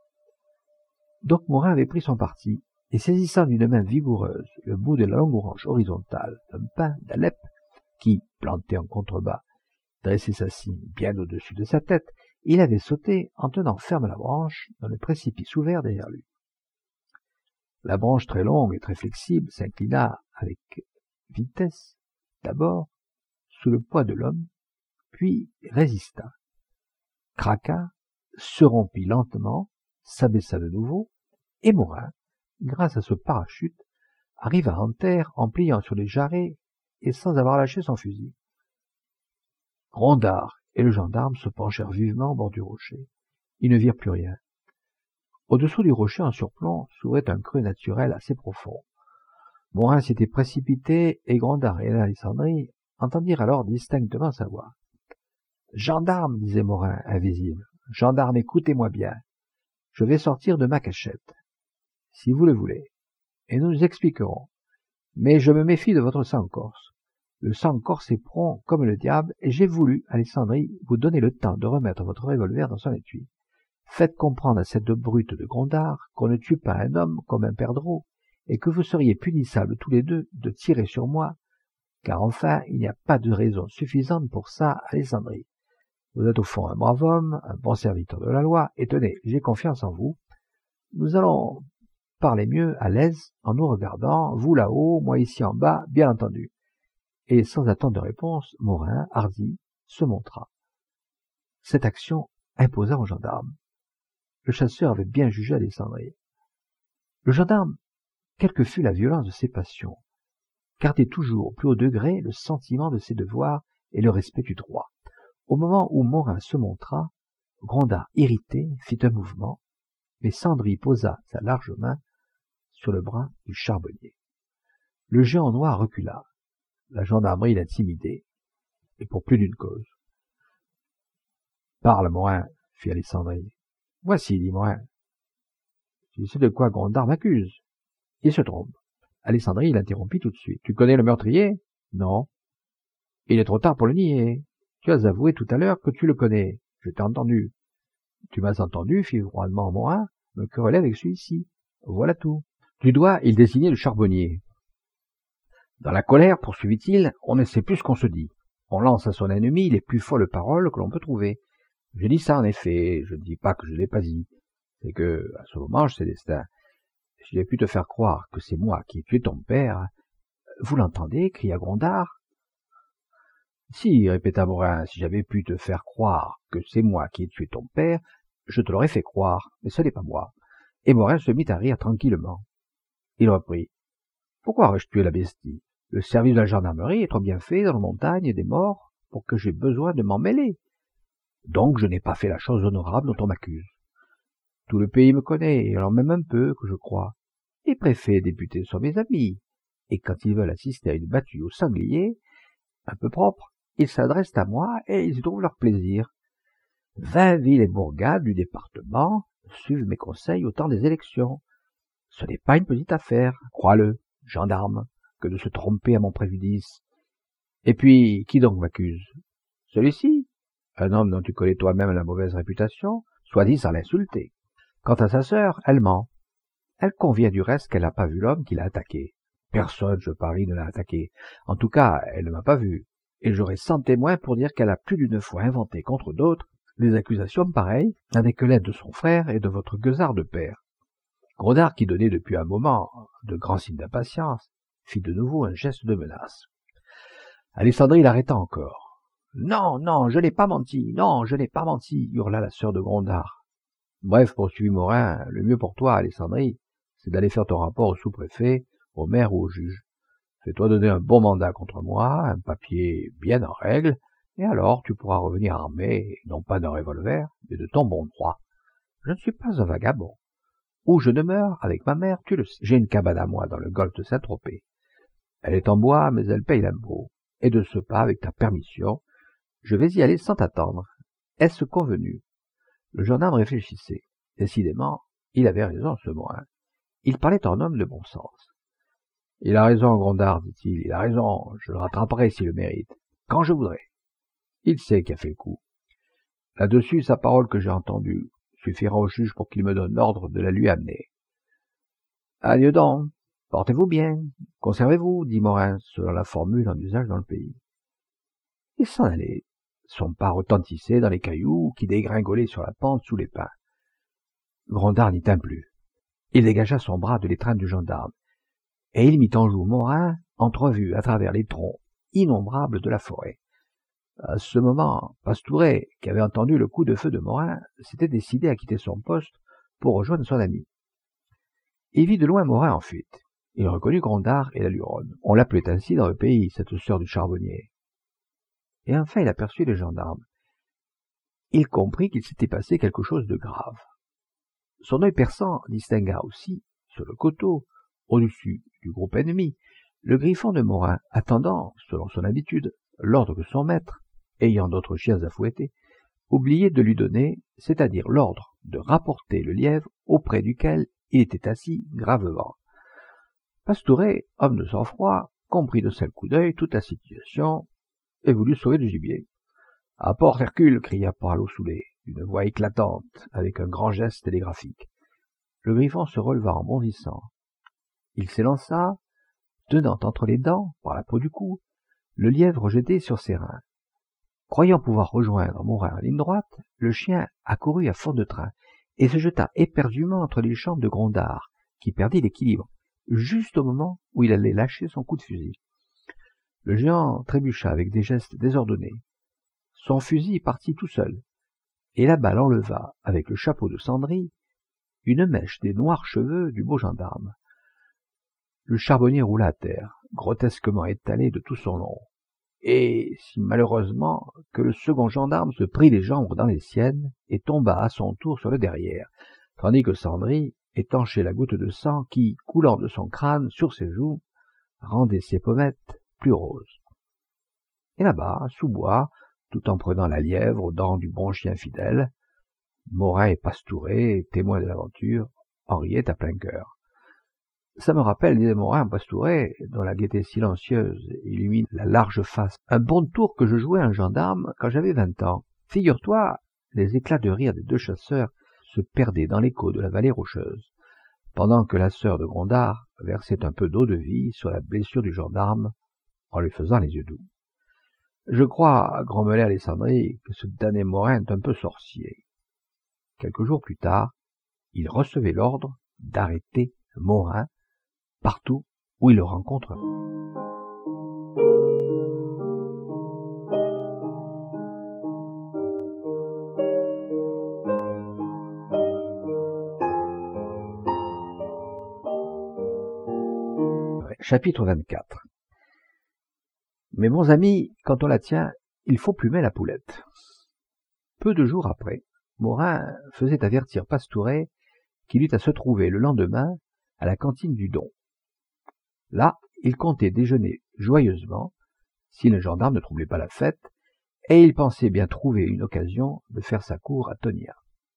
Donc Morin avait pris son parti, et saisissant d'une main vigoureuse le bout de la longue branche horizontale d'un pin d'Alep, qui, planté en contrebas, dressait sa cime bien au-dessus de sa tête, il avait sauté en tenant ferme la branche dans le précipice ouvert derrière lui. La branche très longue et très flexible s'inclina avec vitesse, d'abord sous le poids de l'homme, puis résista, craqua, se rompit lentement, s'abaissa de nouveau, et Morin, grâce à ce parachute, arriva en terre en pliant sur les jarrets et sans avoir lâché son fusil. Grondard et le gendarme se penchèrent vivement au bord du rocher. Ils ne virent plus rien. Au-dessous du rocher en surplomb s'ouvrait un creux naturel assez profond. Morin s'était précipité et Grondard et Alessandri entendirent alors distinctement sa voix. « Gendarme, disait Morin, invisible, gendarme, écoutez-moi bien. Je vais sortir de ma cachette, si vous le voulez, et nous nous expliquerons. Mais je me méfie de votre sang corse. Le sang corse est prompt comme le diable, et j'ai voulu, Alessandri, vous donner le temps de remettre votre revolver dans son étui. Faites comprendre à cette brute de Grondard qu'on ne tue pas un homme comme un perdreau, et que vous seriez punissables tous les deux de tirer sur moi, car enfin, il n'y a pas de raison suffisante pour ça, Alessandri. Vous êtes au fond un brave homme, un bon serviteur de la loi, et tenez, j'ai confiance en vous. Nous allons parler mieux à l'aise en nous regardant, vous là-haut, moi ici en bas, bien entendu. » Et sans attendre de réponse, Morin, hardi, se montra. Cette action imposa au gendarme. Le chasseur avait bien jugé Alessandri. Le gendarme, quelle que fût la violence de ses passions, gardait toujours au plus haut degré le sentiment de ses devoirs et le respect du droit. Au moment où Morin se montra, Grondard, irrité, fit un mouvement, mais Sandry posa sa large main sur le bras du charbonnier. Le géant noir recula. La gendarmerie l'intimidait, et pour plus d'une cause. « Parle, Morin, fit Alessandri. « Voici, dit Morin. Tu sais de quoi Grondard m'accuse. Il se trompe. » Alessandri l'interrompit tout de suite. « Tu connais le meurtrier ? » ?»« Non. »« Il est trop tard pour le nier. Tu as avoué tout à l'heure que tu le connais. Je t'ai entendu. »« Tu m'as entendu, fit froidement Morin, me quereller avec celui-ci. Voilà tout. » Du doigt, il désignait le charbonnier. « Dans la colère, poursuivit-il, on ne sait plus ce qu'on se dit. On lance à son ennemi les plus folles paroles que l'on peut trouver. Je dis ça en effet, je ne dis pas que je l'ai pas dit. C'est que, à ce moment, je sais destin. Si j'ai pu te faire croire que c'est moi qui ai tué ton père... »« Vous l'entendez » cria Grondard. « Si, répéta Morin, si j'avais pu te faire croire que c'est moi qui ai tué ton père, je te l'aurais fait croire, mais ce n'est pas moi. » Et Morin se mit à rire tranquillement. Il reprit. « Pourquoi aurais-je tué la bestie ? Le service de la gendarmerie est trop bien fait dans les montagnes des morts pour que j'aie besoin de m'en mêler. Donc je n'ai pas fait la chose honorable dont on m'accuse. Tout le pays me connaît, et alors même un peu, que je crois. Les préfets et députés sont mes amis, et quand ils veulent assister à une battue au sanglier, un peu propre, ils s'adressent à moi et ils y trouvent leur plaisir. Vingt villes et bourgades du département suivent mes conseils au temps des élections. Ce n'est pas une petite affaire, crois-le, gendarme, que de se tromper à mon préjudice. Et puis, qui donc m'accuse? Celui-ci, un homme dont tu connais toi-même la mauvaise réputation, soit dit sans l'insulter. Quant à sa sœur, elle ment. Elle convient du reste qu'elle n'a pas vu l'homme qui l'a attaqué. Personne, je parie, ne l'a attaqué. En tout cas, elle ne m'a pas vu. Et j'aurai cent témoins pour dire qu'elle a plus d'une fois inventé contre d'autres des accusations pareilles, avec l'aide de son frère et de votre gueusard de père. Grondard, qui donnait depuis un moment de grands signes d'impatience, fit de nouveau un geste de menace. Alessandri l'arrêta encore. « Non, non, je n'ai pas menti, non, je n'ai pas menti » hurla la sœur de Grondard. « Bref, poursuivit Morin, le mieux pour toi, Alessandri, c'est d'aller faire ton rapport au sous-préfet, au maire ou au juge. Fais-toi donner un bon mandat contre moi, un papier bien en règle, et alors tu pourras revenir armé, non pas d'un revolver, mais de ton bon droit. Je ne suis pas un vagabond. Où je demeure, avec ma mère, tu le sais. J'ai une cabane à moi dans le golfe de Saint-Tropez. Elle est en bois, mais elle paye l'impôt. Et de ce pas, avec ta permission, je vais y aller sans t'attendre. Est-ce convenu ?» Le gendarme réfléchissait. Décidément, il avait raison, ce Morin. Il parlait en homme de bon sens. « Il a raison, Grondard, dit-il, il a raison, je le rattraperai s'il le mérite, quand je voudrai. Il sait qui a fait le coup. Là-dessus, sa parole que j'ai entendue suffira au juge pour qu'il me donne l'ordre de la lui amener. »« Adieu donc, portez-vous bien, conservez-vous, dit Morin, selon la formule en usage dans le pays. Il s'en allait. Son pas retentissait dans les cailloux qui dégringolaient sur la pente sous les pins. Grondard n'y tint plus. Il dégagea son bras de l'étreinte du gendarme, et il mit en joue Morin, entrevu à travers les troncs innombrables de la forêt. À ce moment, Pastouret, qui avait entendu le coup de feu de Morin, s'était décidé à quitter son poste pour rejoindre son ami. Il vit de loin Morin en fuite. Il reconnut Grondard et la Luronne. On l'appelait ainsi dans le pays, cette sœur du charbonnier. Et enfin il aperçut les gendarmes. Il comprit qu'il s'était passé quelque chose de grave. Son œil perçant distingua aussi, sur le coteau, au-dessus du groupe ennemi, le griffon de Morin, attendant, selon son habitude, l'ordre que son maître, ayant d'autres chiens à fouetter, oubliait de lui donner, c'est-à-dire l'ordre de rapporter le lièvre auprès duquel il était assis gravement. Pastouret, homme de sang-froid, comprit de seul coup d'œil toute la situation et voulut sauver le gibier. « À port, Hercule !» cria Parlot-Soulet, d'une voix éclatante, avec un grand geste télégraphique. Le griffon se releva en bondissant. Il s'élança, tenant entre les dents, par la peau du cou, le lièvre jeté sur ses reins. Croyant pouvoir rejoindre Morin en ligne droite, le chien accourut à fond de train et se jeta éperdument entre les jambes de Grondard, qui perdit l'équilibre, juste au moment où il allait lâcher son coup de fusil. Le géant trébucha avec des gestes désordonnés. Son fusil partit tout seul, et la balle enleva, avec le chapeau de Sandry, une mèche des noirs cheveux du beau gendarme. le charbonnier roula à terre, grotesquement étalé de tout son long, et si malheureusement que le second gendarme se prit les jambes dans les siennes et tomba à son tour sur le derrière, tandis que Sandry étanchait la goutte de sang qui, coulant de son crâne sur ses joues, rendait ses pommettes plus roses. Et là-bas, sous bois, tout en prenant la lièvre aux dents du bon chien fidèle, Morin et Pastouret, témoins de l'aventure, en riaient à plein cœur. Ça me rappelle, disait Morin, Pastouret, dont la gaieté silencieuse illumine la large face, un bon tour que je jouais à un gendarme quand j'avais vingt ans. Figure-toi, les éclats de rire des deux chasseurs se perdaient dans l'écho de la vallée rocheuse, pendant que la sœur de Grondard versait un peu d'eau de vie sur la blessure du gendarme en lui faisant les yeux doux. Je crois, grommelait Alessandri, que ce damné Morin est un peu sorcier. Quelques jours plus tard, il recevait l'ordre d'arrêter Morin partout où il le rencontrerait. Chapitre vingt-quatre. Mes bons amis, quand on la tient, il faut plumer la poulette. Peu de jours après, Morin faisait avertir Pastouret qu'il eut à se trouver le lendemain à la cantine du Don. Là, il comptait déjeuner joyeusement, si le gendarme ne troublait pas la fête, et il pensait bien trouver une occasion de faire sa cour à Tonia.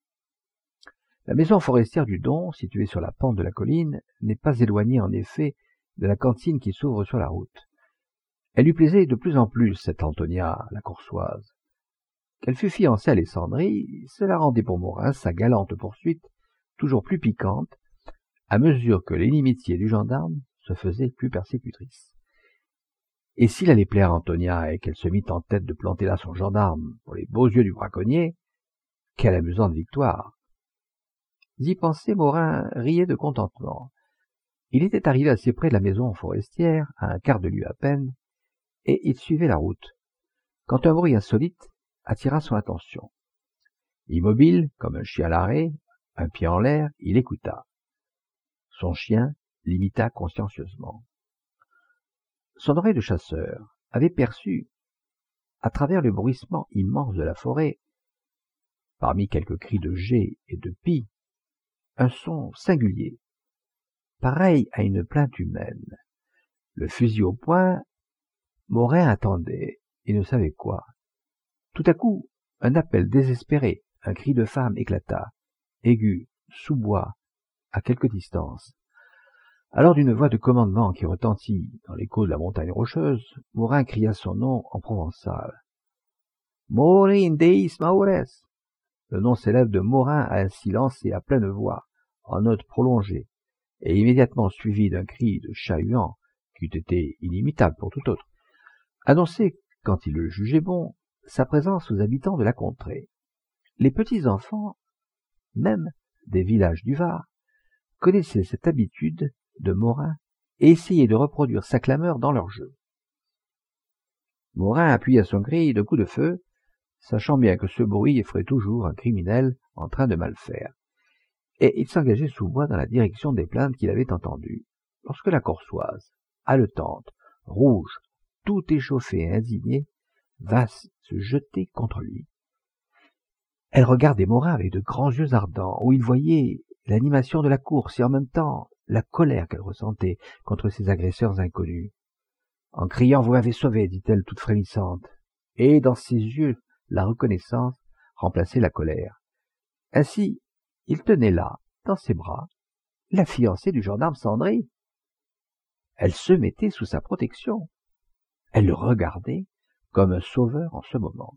La maison forestière du Don, située sur la pente de la colline, n'est pas éloignée en effet de la cantine qui s'ouvre sur la route. Elle lui plaisait de plus en plus, cette Antonia, la Corsoise. Qu'elle fût fiancée à Alessandri, cela rendait pour Morin sa galante poursuite toujours plus piquante, à mesure que l'inimitié du gendarme se faisait plus persécutrice. Et s'il allait plaire à Antonia et qu'elle se mit en tête de planter là son gendarme pour les beaux yeux du braconnier, quelle amusante victoire! D'y penser, Morin riait de contentement. Il était arrivé assez près de la maison forestière, à un quart de lieue à peine, et il suivait la route, quand un bruit insolite attira son attention. Immobile, comme un chien à l'arrêt, un pied en l'air, il écouta. Son chien l'imita consciencieusement. Son oreille de chasseur avait perçu, à travers le bruissement immense de la forêt, parmi quelques cris de geais et de pie, un son singulier, pareil à une plainte humaine. Le fusil au poing, Morin attendait et ne savait quoi. Tout à coup, un appel désespéré, un cri de femme éclata, aigu, sous bois, à quelque distance. Alors d'une voix de commandement qui retentit dans l'écho de la montagne rocheuse, Morin cria son nom en provençal. « Morin deis Maures !» Le nom célèbre de Morin a ainsi lancé à pleine voix, en note prolongée, et immédiatement suivi d'un cri de chat-huant, qui eût été inimitable pour tout autre, annonçait, quand il le jugeait bon, sa présence aux habitants de la contrée. Les petits enfants, même des villages du Var, connaissaient cette habitude de Morin et essayaient de reproduire sa clameur dans leur jeu. Morin appuya son cri de coup de feu, sachant bien que ce bruit effraie toujours un criminel en train de mal faire, et il s'engageait sous bois dans la direction des plaintes qu'il avait entendues, lorsque la Corsoise, haletante, rouge, tout échauffée et indignée, vint se jeter contre lui. Elle regardait Morin avec de grands yeux ardents, où il voyait l'animation de la course et en même temps la colère qu'elle ressentait contre ses agresseurs inconnus. En criant « Vous m'avez sauvé !» dit-elle toute frémissante, et dans ses yeux la reconnaissance remplaçait la colère. Ainsi, il tenait là, dans ses bras, la fiancée du gendarme Sandry. Elle se mettait sous sa protection. Elle le regardait comme un sauveur en ce moment.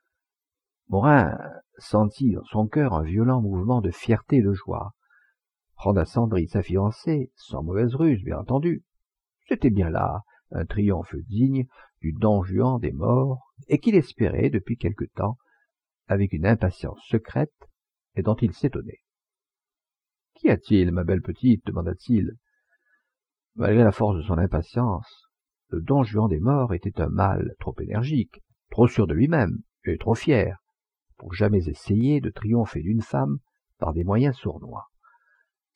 Morin sentit dans son cœur un violent mouvement de fierté et de joie. Prendre à Sandry sa fiancée, sans mauvaise ruse, bien entendu, c'était bien là un triomphe digne du Don Juan des morts, et qu'il espérait depuis quelque temps, avec une impatience secrète, et dont il s'étonnait. « Qu'y a-t-il, ma belle petite ?» demanda-t-il. Malgré la force de son impatience, le Don Juan des morts était un mâle trop énergique, trop sûr de lui-même, et trop fier, pour jamais essayer de triompher d'une femme par des moyens sournois.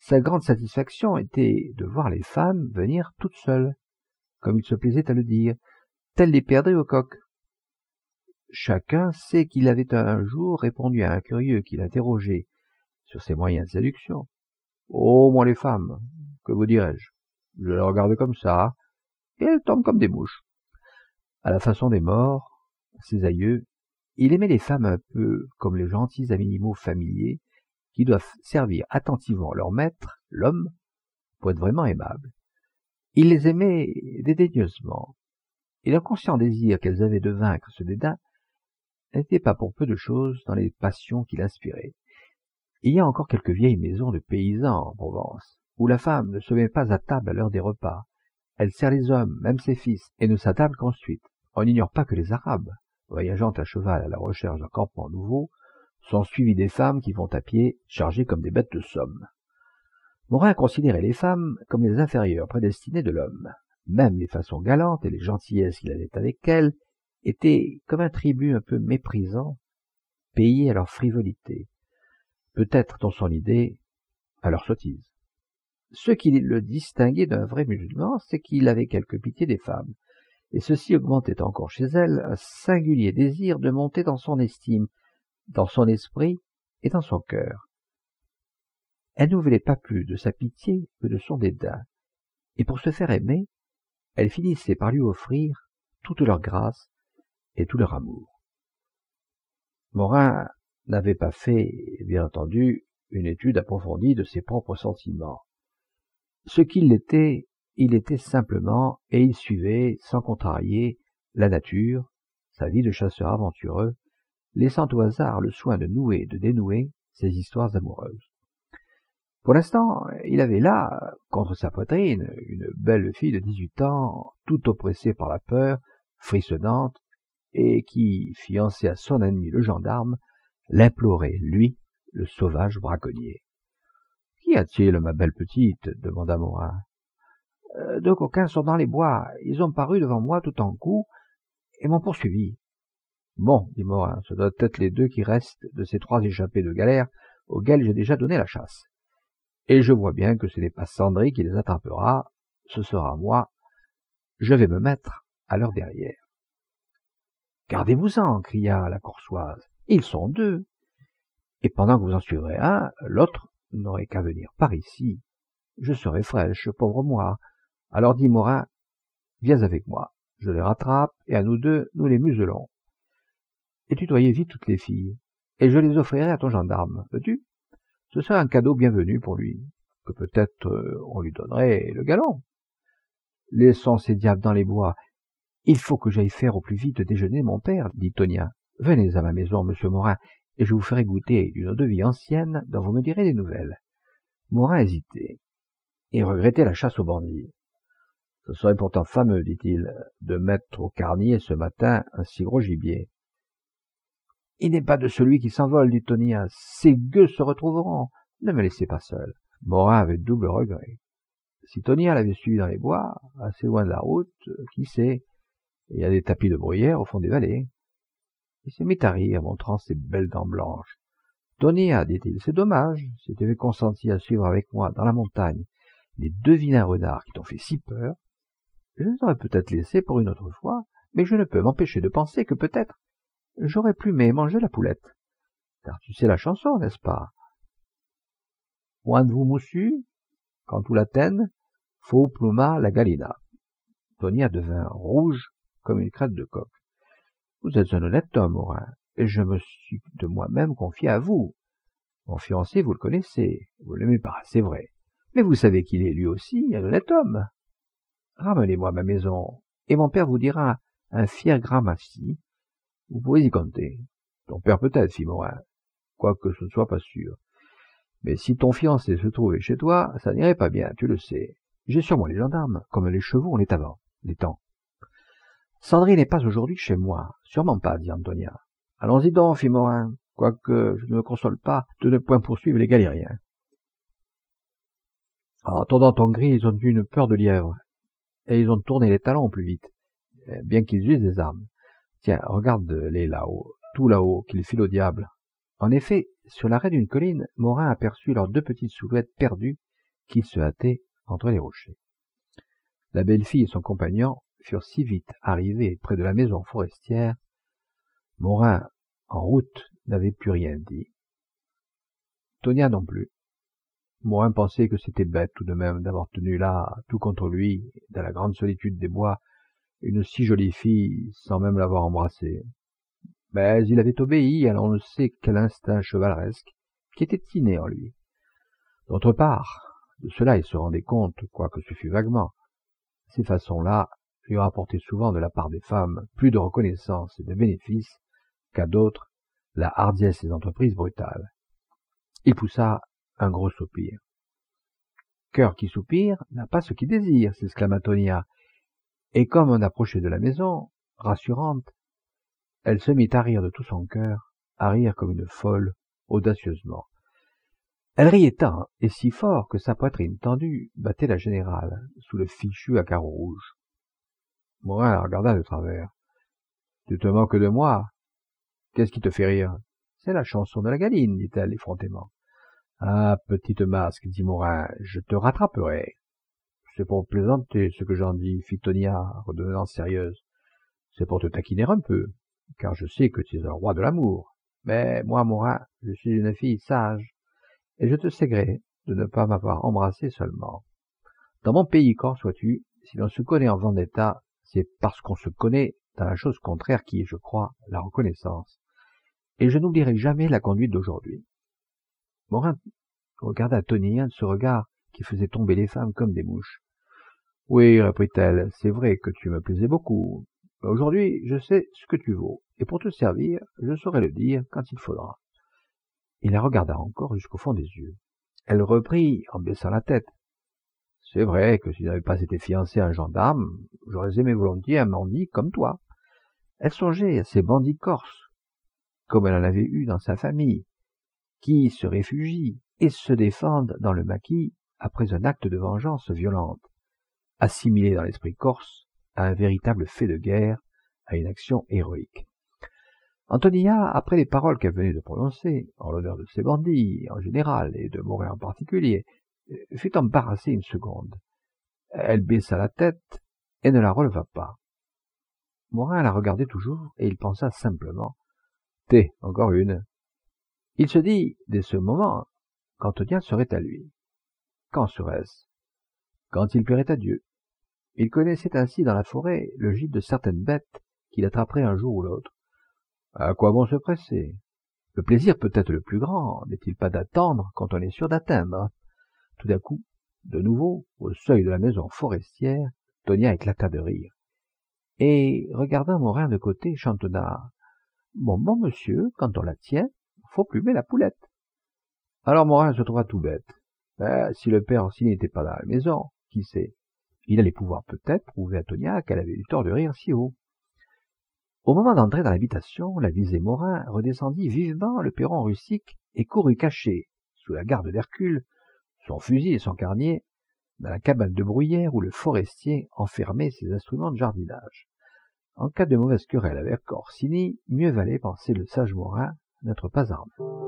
Sa grande satisfaction était de voir les femmes venir toutes seules, comme il se plaisait à le dire, telles les perdrix au coq. Chacun sait qu'il avait un jour répondu à un curieux qui l'interrogeait sur ses moyens de séduction. « Oh, moi les femmes, que vous dirais-je? Je les regarde comme ça, et elles tombent comme des mouches. » À la façon des morts, ses aïeux, il aimait les femmes un peu comme les gentils animaux familiers qui doivent servir attentivement leur maître, l'homme, pour être vraiment aimables. Il les aimait dédaigneusement, et l'inconscient désir qu'elles avaient de vaincre ce dédain n'était pas pour peu de choses dans les passions qu'il inspirait. Il y a encore quelques vieilles maisons de paysans en Provence, où la femme ne se met pas à table à l'heure des repas. Elle sert les hommes, même ses fils, et ne s'attable qu'ensuite. On n'ignore pas que les Arabes, voyageant à cheval à la recherche d'un campement nouveau, sont suivis des femmes qui vont à pied, chargées comme des bêtes de somme. Morin considérait les femmes comme les inférieures prédestinées de l'homme. Même les façons galantes et les gentillesses qu'il avait avec elles étaient comme un tribut un peu méprisant, payé à leur frivolité, peut-être dans son idée, à leur sottise. Ce qui le distinguait d'un vrai musulman, c'est qu'il avait quelque pitié des femmes, et ceci augmentait encore chez elle un singulier désir de monter dans son estime, dans son esprit et dans son cœur. Elle ne voulait pas plus de sa pitié que de son dédain, et pour se faire aimer, elle finissait par lui offrir toute leur grâce et tout leur amour. Morin n'avait pas fait, bien entendu, une étude approfondie de ses propres sentiments. Ce qu'il était, il était simplement, et il suivait, sans contrarier, la nature, sa vie de chasseur aventureux, laissant au hasard le soin de nouer et de dénouer ses histoires amoureuses. Pour l'instant, il avait là, contre sa poitrine, une belle fille de dix-huit ans, toute oppressée par la peur, frissonnante, et qui, fiancée à son ennemi le gendarme, l'implorait, lui, le sauvage braconnier. « Qu'y a-t-il, ma belle petite ?» demanda Morin. Euh, « Deux coquins sont dans les bois. Ils ont paru devant moi tout en coup et m'ont poursuivi. »« Bon, dit Morin, ce doit être les deux qui restent de ces trois échappés de galère auxquels j'ai déjà donné la chasse. Et je vois bien que ce n'est pas Sandry qui les attrapera, ce sera moi. Je vais me mettre à leur derrière. »« Gardez-vous-en » cria la Corsoise. « Ils sont deux. Et pendant que vous en suivrez un, l'autre n'aurait qu'à venir par ici. Je serai fraîche, pauvre moi. Alors dit Morin, viens avec moi. Je les rattrape, et à nous deux, nous les muselons. Et tutoyez vite toutes les filles, et je les offrirai à ton gendarme, veux-tu? Ce serait un cadeau bienvenu pour lui, que peut-être euh, on lui donnerait le galon. Laissons ces diables dans les bois. Il faut que j'aille faire au plus vite déjeuner mon père, dit Tonia. Venez à ma maison, monsieur Morin, et je vous ferai goûter une eau de vie ancienne dont vous me direz des nouvelles. Morin hésitait. Il regrettait la chasse aux bandits. Ce serait pourtant fameux, dit-il, de mettre au carnier ce matin un si gros gibier. Il n'est pas de celui qui s'envole, dit Tonia. Ces gueux se retrouveront. Ne me laissez pas seul. Morin avait double regret. Si Tonia l'avait suivi dans les bois, assez loin de la route, qui sait, il y a des tapis de bruyère au fond des vallées. Il se mit à rire, montrant ses belles dents blanches. Tonia, dit-il, c'est dommage, si tu avais consenti à suivre avec moi dans la montagne les deux vilains renards qui t'ont fait si peur, je les aurais peut-être laissés pour une autre fois, mais je ne peux m'empêcher de penser que peut-être j'aurais plumé manger la poulette. Car tu sais la chanson, n'est-ce pas? Point de vous moussu, quand tout l'atteigne, faut pluma la galina. Tonia devint rouge comme une crête de coq. Vous êtes un honnête homme, Morin, et je me suis de moi-même confié à vous. Mon fiancé, vous le connaissez, vous l'aimez pas, c'est vrai, mais vous savez qu'il est lui aussi un honnête homme. Ramenez-moi à ma maison, et mon père vous dira un fier gramassi. Vous pouvez y compter. Ton père peut-être, fit Morin, quoique ce ne soit pas sûr. Mais si ton fiancé se trouvait chez toi, ça n'irait pas bien, tu le sais. J'ai sur moi les gendarmes, comme les chevaux on est avant, les temps. Sandry n'est pas aujourd'hui chez moi, sûrement pas, dit Antonia. Allons-y donc, fit Morin, quoique je ne me console pas de ne point poursuivre les galériens. En tordant ton gris, ils ont eu une peur de lièvre, et ils ont tourné les talons plus vite, bien qu'ils usent des armes. Tiens, regarde-les là-haut, tout là-haut, qu'ils filent au diable. En effet, sur l'arrêt d'une colline, Morin aperçut leurs deux petites silhouettes perdues qui se hâtait entre les rochers. La belle fille et son compagnon furent si vite arrivés près de la maison forestière, Morin, en route, n'avait plus rien dit. Tonia non plus. Morin pensait que c'était bête tout de même d'avoir tenu là, tout contre lui, dans la grande solitude des bois, une si jolie fille sans même l'avoir embrassée. Mais il avait obéi à l'on ne sait quel instinct chevaleresque qui était inné en lui. D'autre part, de cela il se rendait compte, quoique ce fût vaguement. Ces façons-là lui rapportaient souvent de la part des femmes plus de reconnaissance et de bénéfices qu'à d'autres la hardiesse des entreprises brutales. Il poussa un gros soupir. « Cœur qui soupire n'a pas ce qu'il désire », s'exclama Tonia, et comme on approchait de la maison, rassurante, elle se mit à rire de tout son cœur, à rire comme une folle, audacieusement. Elle riait tant et si fort que sa poitrine tendue battait la générale sous le fichu à carreaux rouges. Morin la regarda de travers. « Tu te moques de moi? Qu'est-ce qui te fait rire? »« C'est la chanson de la galine, dit-elle effrontément. »« Ah, petite masque, dit Morin, je te rattraperai. »« C'est pour plaisanter ce que j'en dis, fit Tonia, redevenant sérieuse. C'est pour te taquiner un peu, car je sais que tu es un roi de l'amour. Mais moi, Morin, je suis une fille sage, et je te sais gré de ne pas m'avoir embrassé seulement. Dans mon pays, corse, vois-tu, si l'on se connaît en vendetta, c'est parce qu'on se connaît dans la chose contraire qui est, je crois, la reconnaissance. Et je n'oublierai jamais la conduite d'aujourd'hui. » Morin regarda Tonia de ce regard qui faisait tomber les femmes comme des mouches. « Oui, reprit-elle, c'est vrai que tu me plaisais beaucoup. Mais aujourd'hui, je sais ce que tu vaux, et pour te servir, je saurai le dire quand il faudra. » Il la regarda encore jusqu'au fond des yeux. Elle reprit en baissant la tête. « C'est vrai que si je n'avais pas été fiancée à un gendarme, j'aurais aimé volontiers un bandit comme toi. » Elle songeait à ces bandits corses, comme elle en avait eu dans sa famille, qui se réfugient et se défendent dans le maquis après un acte de vengeance violente, assimilé dans l'esprit corse à un véritable fait de guerre, à une action héroïque. Antonia, après les paroles qu'elle venait de prononcer, en l'honneur de ces bandits en général et de Morin en particulier, fut embarrassée une seconde. Elle baissa la tête et ne la releva pas. Morin la regardait toujours et il pensa simplement « Té, encore une !» Il se dit, dès ce moment, qu'Antonia serait à lui. Quand serait-ce? Quand il plairait à Dieu. Il connaissait ainsi dans la forêt le gîte de certaines bêtes qu'il attraperait un jour ou l'autre. À quoi bon se presser? Le plaisir peut être le plus grand, n'est-il pas d'attendre quand on est sûr d'atteindre? Tout d'un coup, de nouveau, au seuil de la maison forestière, Tonia éclata de rire. Et, regardant Morin de côté, chantonna « Bon, bon, monsieur, quand on la tient, faut plumer la poulette. » Alors Morin se trouva tout bête. Ben, si le père Orsini n'était pas dans la maison, qui sait? Il allait pouvoir peut-être prouver à Tonia qu'elle avait eu tort de rire si haut. Au moment d'entrer dans l'habitation, la visée Morin redescendit vivement le perron rustique et courut cacher, sous la garde d'Hercule, son fusil et son carnier, dans la cabane de bruyère où le forestier enfermait ses instruments de jardinage. En cas de mauvaise querelle avec Orsini, mieux valait, pensait le sage Morin, n'être pas armé.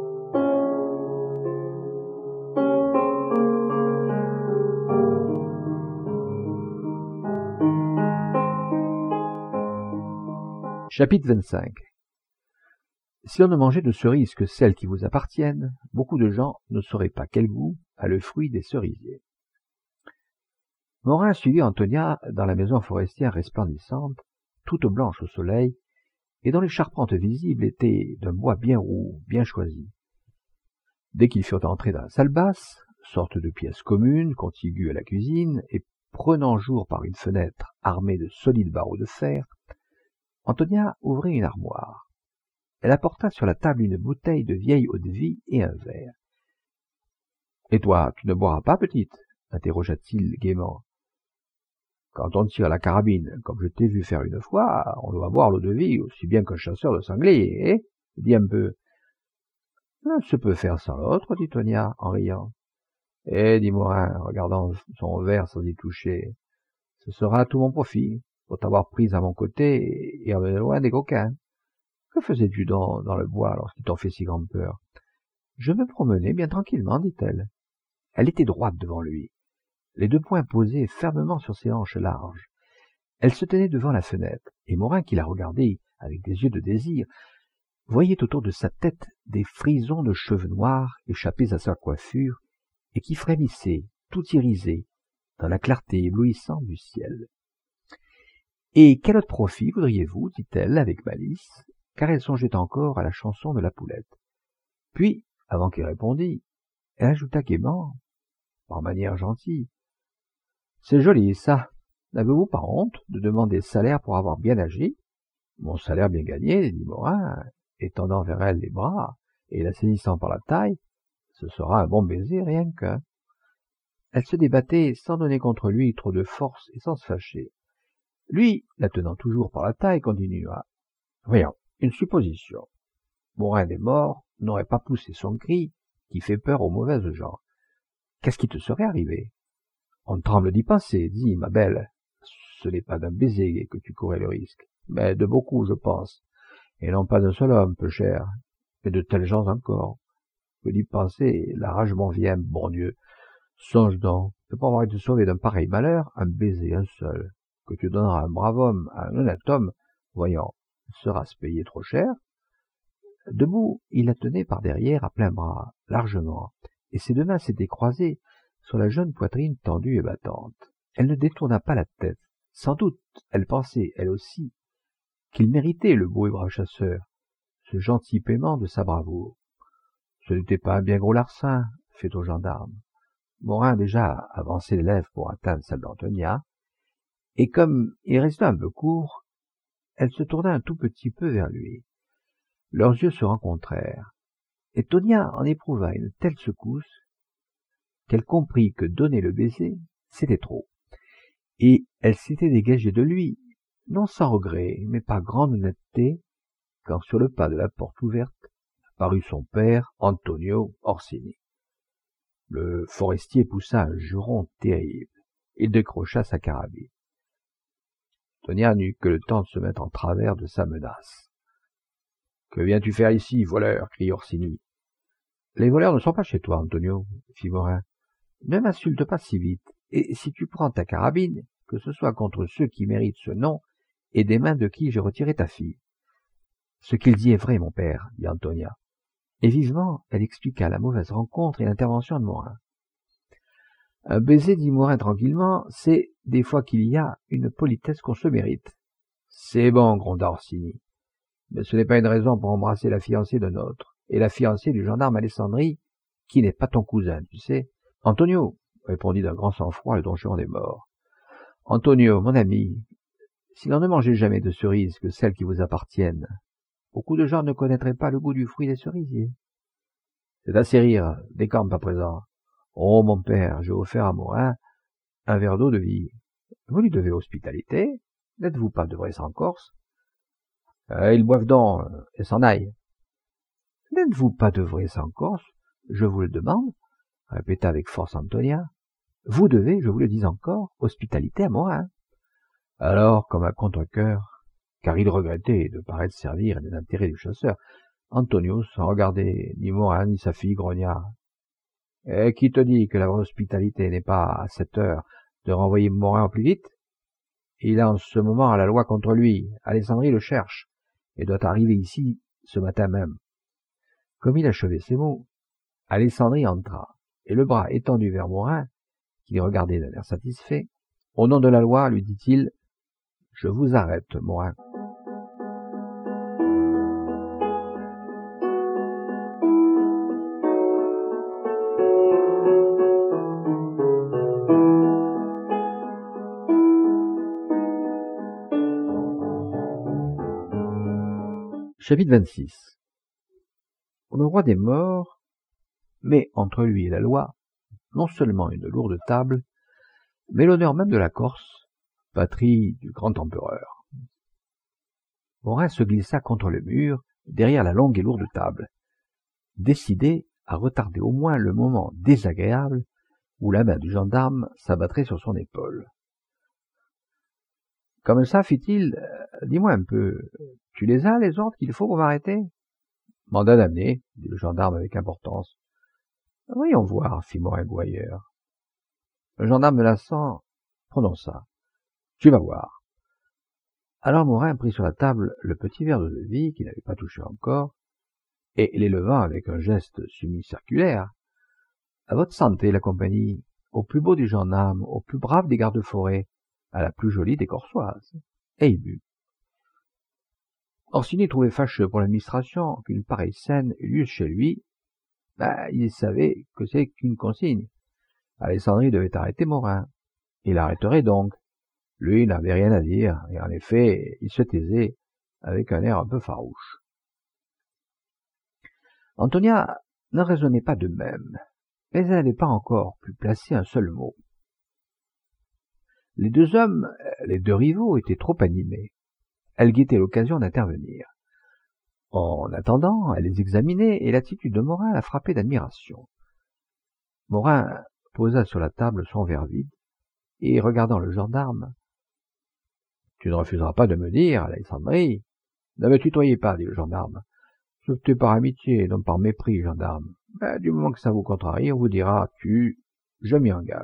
Chapitre vingt-cinq. Si l'on ne mangeait de cerises que celles qui vous appartiennent, beaucoup de gens ne sauraient pas quel goût a le fruit des cerisiers. Morin suivit Antonia dans la maison forestière resplendissante, toute blanche au soleil, et dont les charpentes visibles étaient d'un bois bien roux, bien choisi. Dès qu'ils furent entrés dans la salle basse, sorte de pièce commune, contiguë à la cuisine, et prenant jour par une fenêtre armée de solides barreaux de fer, Antonia ouvrit une armoire. Elle apporta sur la table une bouteille de vieille eau-de-vie et un verre. « Et toi, tu ne boiras pas, petite ?» interrogea-t-il gaiement. « Quand on tire la carabine, comme je t'ai vu faire une fois, on doit boire l'eau-de-vie aussi bien qu'un chasseur de sanglier, eh ?» Dis un peu. « Se peut faire sans l'autre, dit Tonia en riant. »« Eh, dit Morin, regardant son verre sans y toucher, ce sera à tout mon profit, pour t'avoir prise à mon côté et emmener loin des coquins. Que faisais-tu donc dans le bois lorsqu'ils t'ont fait si grande peur? »« Je me promenais bien tranquillement, dit-elle. » Elle était droite devant lui, les deux poings posés fermement sur ses hanches larges. Elle se tenait devant la fenêtre, et Morin, qui la regardait avec des yeux de désir, voyait autour de sa tête des frisons de cheveux noirs échappés à sa coiffure et qui frémissaient, tout irisés, dans la clarté éblouissante du ciel. « Et quel autre profit voudriez-vous » dit-elle avec malice, car elle songeait encore à la chanson de la poulette. Puis, avant qu'il répondît, elle ajouta gaiement, par manière gentille, « C'est joli, ça. N'avez-vous pas honte de demander salaire pour avoir bien agi ?»« Mon salaire bien gagné, » dit Morin, étendant vers elle les bras et la saisissant par la taille. « Ce sera un bon baiser, rien qu'un. » Elle se débattait sans donner contre lui trop de force et sans se fâcher. Lui, la tenant toujours par la taille, continua. « Voyons, une supposition. Morin des morts n'aurait pas poussé son cri qui fait peur aux mauvaises gens. Qu'est-ce qui te serait arrivé ? On tremble d'y penser, dis, ma belle. Ce n'est pas d'un baiser que tu courais le risque, mais de beaucoup, je pense, et non pas d'un seul homme, peu cher, mais de tels gens encore. Que d'y penser, la rage m'en vient, bon Dieu. Songe donc, que pour avoir été sauvé d'un pareil malheur, un baiser, un seul, que tu donneras à un brave homme, à un honnête homme, voyons, sera-ce payé trop cher ? » Debout, il la tenait par derrière à plein bras, largement, et ses deux mains s'étaient croisées sur la jeune poitrine tendue et battante. Elle ne détourna pas la tête. Sans doute, elle pensait, elle aussi, qu'il méritait le beau et brave chasseur, ce gentil paiement de sa bravoure. Ce n'était pas un bien gros larcin, fait au gendarme. Morin déjà avançait les lèvres pour atteindre celle d'Antonia, et comme il restait un peu court, elle se tourna un tout petit peu vers lui. Leurs yeux se rencontrèrent, et Tonia en éprouva une telle secousse qu'elle comprit que donner le baiser, c'était trop, et elle s'était dégagée de lui, non sans regret, mais par grande honnêteté, quand sur le pas de la porte ouverte apparut son père, Antonio Orsini. Le forestier poussa un juron terrible. Il décrocha sa carabine. Tonia n'eut que le temps de se mettre en travers de sa menace. « Que viens-tu faire ici, voleur » cria Orsini. « Les voleurs ne sont pas chez toi, Antonio, » fit Morin. « Ne m'insulte pas si vite, et si tu prends ta carabine, que ce soit contre ceux qui méritent ce nom et des mains de qui j'ai retiré ta fille. »« Ce qu'il dit est vrai, mon père, » dit Antonia. Et vivement, elle expliqua la mauvaise rencontre et l'intervention de Morin. « Un baiser, dit Morin tranquillement, c'est, des fois qu'il y a, une politesse qu'on se mérite. »« C'est bon, gronda Orsini. Mais ce n'est pas une raison pour embrasser la fiancée d'un autre, et la fiancée du gendarme Alessandri, qui n'est pas ton cousin, tu sais. »« Antonio, répondit d'un grand sang-froid le donjon des morts. Antonio, mon ami, si l'on ne mangeait jamais de cerises que celles qui vous appartiennent, beaucoup de gens ne connaîtraient pas le goût du fruit des cerisiers. C'est assez rire, décampe à présent. Oh, mon père, j'ai offert à Morin un verre d'eau de vie. Vous lui devez hospitalité, n'êtes-vous pas de vrais sans-corse? Euh, ils boivent donc, et s'en aillent. N'êtes-vous pas de vrais sans-corse? Je vous le demande, répéta avec force Antonia. Vous devez, je vous le dis encore, hospitalité à Morin. Alors, comme un contre-cœur, car il regrettait de paraître servir les intérêts du chasseur, Antonio, sans regarder ni Morin ni sa fille, grogna. « Et qui te dit que la hospitalité n'est pas, à cette heure, de renvoyer Morin au plus vite? Il est en ce moment à la loi contre lui. Alessandri le cherche, et doit arriver ici ce matin même. » Comme il achevait ces mots, Alessandri entra, et le bras étendu vers Morin, qui les regardait d'un air satisfait, « Au nom de la loi, lui dit-il, je vous arrête, Morin. » Chapitre vingt-six. Le roi des morts met entre lui et la loi non seulement une lourde table, mais l'honneur même de la Corse, patrie du grand empereur. Morin se glissa contre le mur, derrière la longue et lourde table, décidé à retarder au moins le moment désagréable où la main du gendarme s'abattrait sur son épaule. « Comme ça, fit-il, dis-moi un peu, tu les as, les ordres qu'il faut pour m'arrêter ?»« Mandat d'amener, dit le gendarme avec importance. » Voyons voir, fit Morin gouailleur. Le gendarme menaçant, prenons ça. Tu vas voir. Alors Morin prit sur la table le petit verre de vie qu'il n'avait pas touché encore, et l'élevant avec un geste semi-circulaire. À votre santé, la compagnie, au plus beau des gendarmes, au plus brave des gardes-forêts, à la plus jolie des corsoises. Et il but. Orsini trouvait fâcheux pour l'administration qu'une pareille scène eut lieu chez lui. Ben, il savait que c'est qu'une consigne. Alessandri devait arrêter Morin. Il l'arrêterait donc. Lui n'avait rien à dire, et en effet, il se taisait avec un air un peu farouche. Antonia ne raisonnait pas de même, mais elle n'avait pas encore pu placer un seul mot. Les deux hommes, les deux rivaux, étaient trop animés. Elle guettait l'occasion d'intervenir. En attendant, elle les examinait, et l'attitude de Morin la frappait d'admiration. Morin posa sur la table son verre vide, et regardant le gendarme, « Tu ne refuseras pas de me dire, Alessandri. Ne me tutoyez pas, dit le gendarme. C'était par amitié, non par mépris, gendarme. Ben, du moment que ça vous contrarie, on vous dira « tu », je m'y engage. »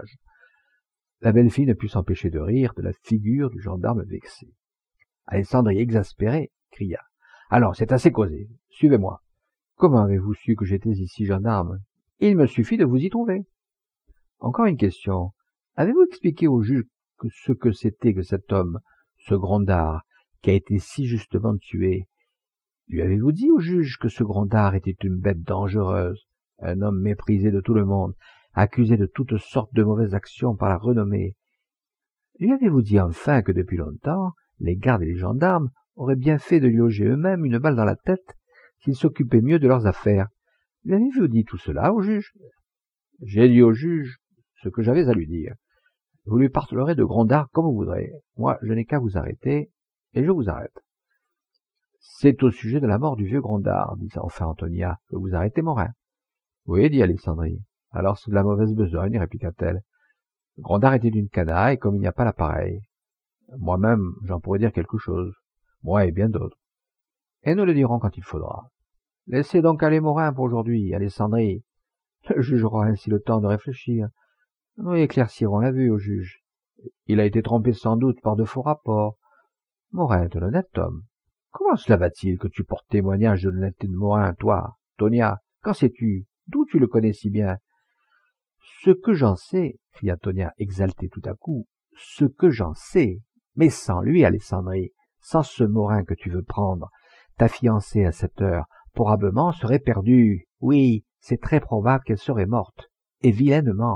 La belle fille ne put s'empêcher de rire de la figure du gendarme vexé. Alessandri, exaspéré, cria. « Alors, c'est assez causé. Suivez-moi. Comment avez-vous su que j'étais ici, gendarme? Il me suffit de vous y trouver. Encore une question. Avez-vous expliqué au juge que ce que c'était que cet homme, ce Grondard, qui a été si justement tué? Lui avez-vous dit au juge que ce Grondard était une bête dangereuse, un homme méprisé de tout le monde, accusé de toutes sortes de mauvaises actions par la renommée? Lui avez-vous dit enfin que depuis longtemps, les gardes et les gendarmes auraient bien fait de lui loger eux-mêmes une balle dans la tête s'ils s'occupaient mieux de leurs affaires? Lui avez-vous dit tout cela au juge? J'ai dit au juge ce que j'avais à lui dire. Vous lui parlerez de Grondard comme vous voudrez. Moi, je n'ai qu'à vous arrêter, et je vous arrête. C'est au sujet de la mort du vieux Grondard, dit enfin Antonia, que vous arrêtez Morin. Oui, dit Alessandri. Alors c'est de la mauvaise besogne, répliqua-t-elle. Grondard était d'une canaille, comme il n'y a pas l'appareil. Moi-même, j'en pourrais dire quelque chose. Moi et bien d'autres. Et nous le dirons quand il faudra. Laissez donc aller Morin pour aujourd'hui, Alessandri. Le juge aura ainsi le temps de réfléchir. Nous éclaircirons la vue au juge. Il a été trompé sans doute par de faux rapports. Morin est un honnête homme. Comment cela va-t-il que tu portes témoignage de l'honnêteté de Morin, toi, Tonia? Qu'en sais-tu? D'où tu le connais si bien? Ce que j'en sais, cria Tonia exaltée tout à coup, ce que j'en sais, mais sans lui, Alessandri, sans ce Morin que tu veux prendre, ta fiancée à cette heure, probablement serait perdue. Oui, c'est très probable qu'elle serait morte, et vilainement.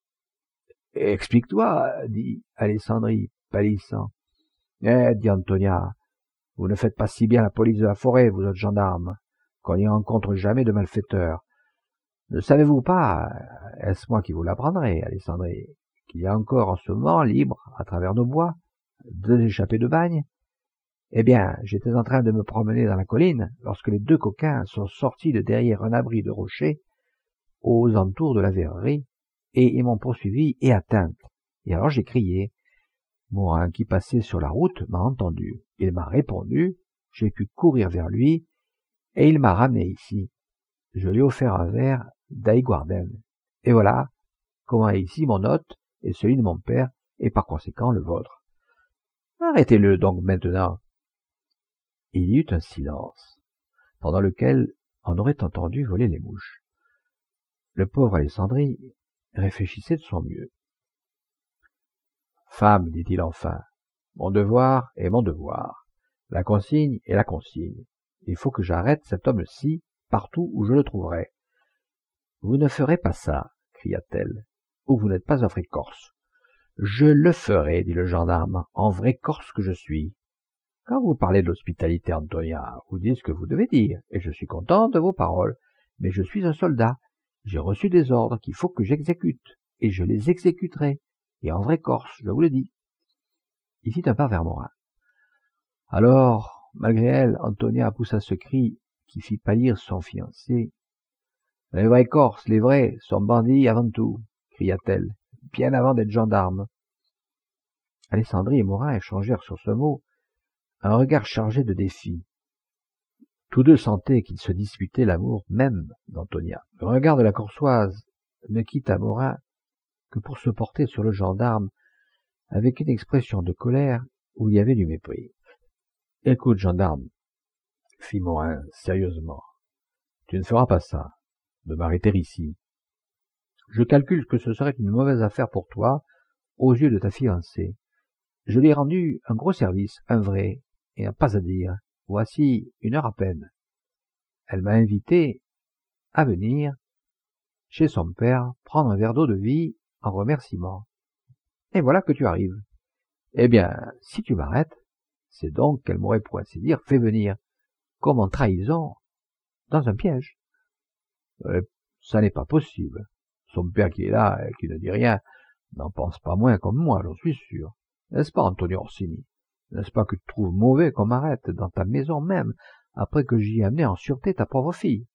Explique-toi, dit Alessandri, pâlissant. Eh, dit Antonia, vous ne faites pas si bien la police de la forêt, vous autres gendarmes, qu'on n'y rencontre jamais de malfaiteurs. Ne savez-vous pas, est-ce moi qui vous l'apprendrai, Alessandri, qu'il y a encore en ce moment libre, à travers nos bois, deux échappées de bagne? Eh bien, j'étais en train de me promener dans la colline, lorsque les deux coquins sont sortis de derrière un abri de rochers, aux entours de la verrerie, et ils m'ont poursuivi et atteinte. Et alors j'ai crié. Morin, qui passait sur la route, m'a entendu. Il m'a répondu, j'ai pu courir vers lui, et il m'a ramené ici. Je lui ai offert un verre d'aiguardenne. Et voilà comment est ici mon hôte, et celui de mon père, et par conséquent le vôtre. Arrêtez-le donc maintenant. Il y eut un silence, pendant lequel on aurait entendu voler les mouches. Le pauvre Alessandri réfléchissait de son mieux. Femme, dit-il enfin, mon devoir est mon devoir. La consigne est la consigne. Il faut que j'arrête cet homme-ci partout où je le trouverai. Vous ne ferez pas ça, cria-t-elle, ou vous n'êtes pas un vrai Corse. Je le ferai, dit le gendarme, en vrai Corse que je suis. Quand vous parlez de l'hospitalité, Antonia, vous dites ce que vous devez dire, et je suis content de vos paroles, mais je suis un soldat. J'ai reçu des ordres qu'il faut que j'exécute, et je les exécuterai, et en vrai Corse, je vous le dis. Il fit un pas vers Morin. Alors, malgré elle, Antonia poussa ce cri qui fit pâlir son fiancé. « Les vrais Corses, les vrais, sont bandits avant tout, » cria-t-elle, bien avant d'être gendarmes. Alessandri et Morin échangèrent sur ce mot un regard chargé de défi. Tous deux sentaient qu'ils se disputaient l'amour même d'Antonia. Le regard de la Corsoise ne quitta Morin que pour se porter sur le gendarme avec une expression de colère où il y avait du mépris. « Écoute, gendarme, » fit Morin sérieusement, « tu ne feras pas ça, de m'arrêter ici. Je calcule que ce serait une mauvaise affaire pour toi aux yeux de ta fiancée. Je lui ai rendu un gros service, un vrai, et un pas à dire. Voici une heure à peine. Elle m'a invité à venir chez son père prendre un verre d'eau de vie en remerciement. Et voilà que tu arrives. Eh bien, si tu m'arrêtes, c'est donc qu'elle m'aurait pour ainsi dire fait venir, comme en trahison, dans un piège. Euh, ça n'est pas possible. Son père qui est là et qui ne dit rien n'en pense pas moins comme moi, j'en suis sûr. N'est-ce pas, Antonio Orsini? N'est-ce pas que tu trouves mauvais qu'on m'arrête dans ta maison même, après que j'y ai amené en sûreté ta pauvre fille?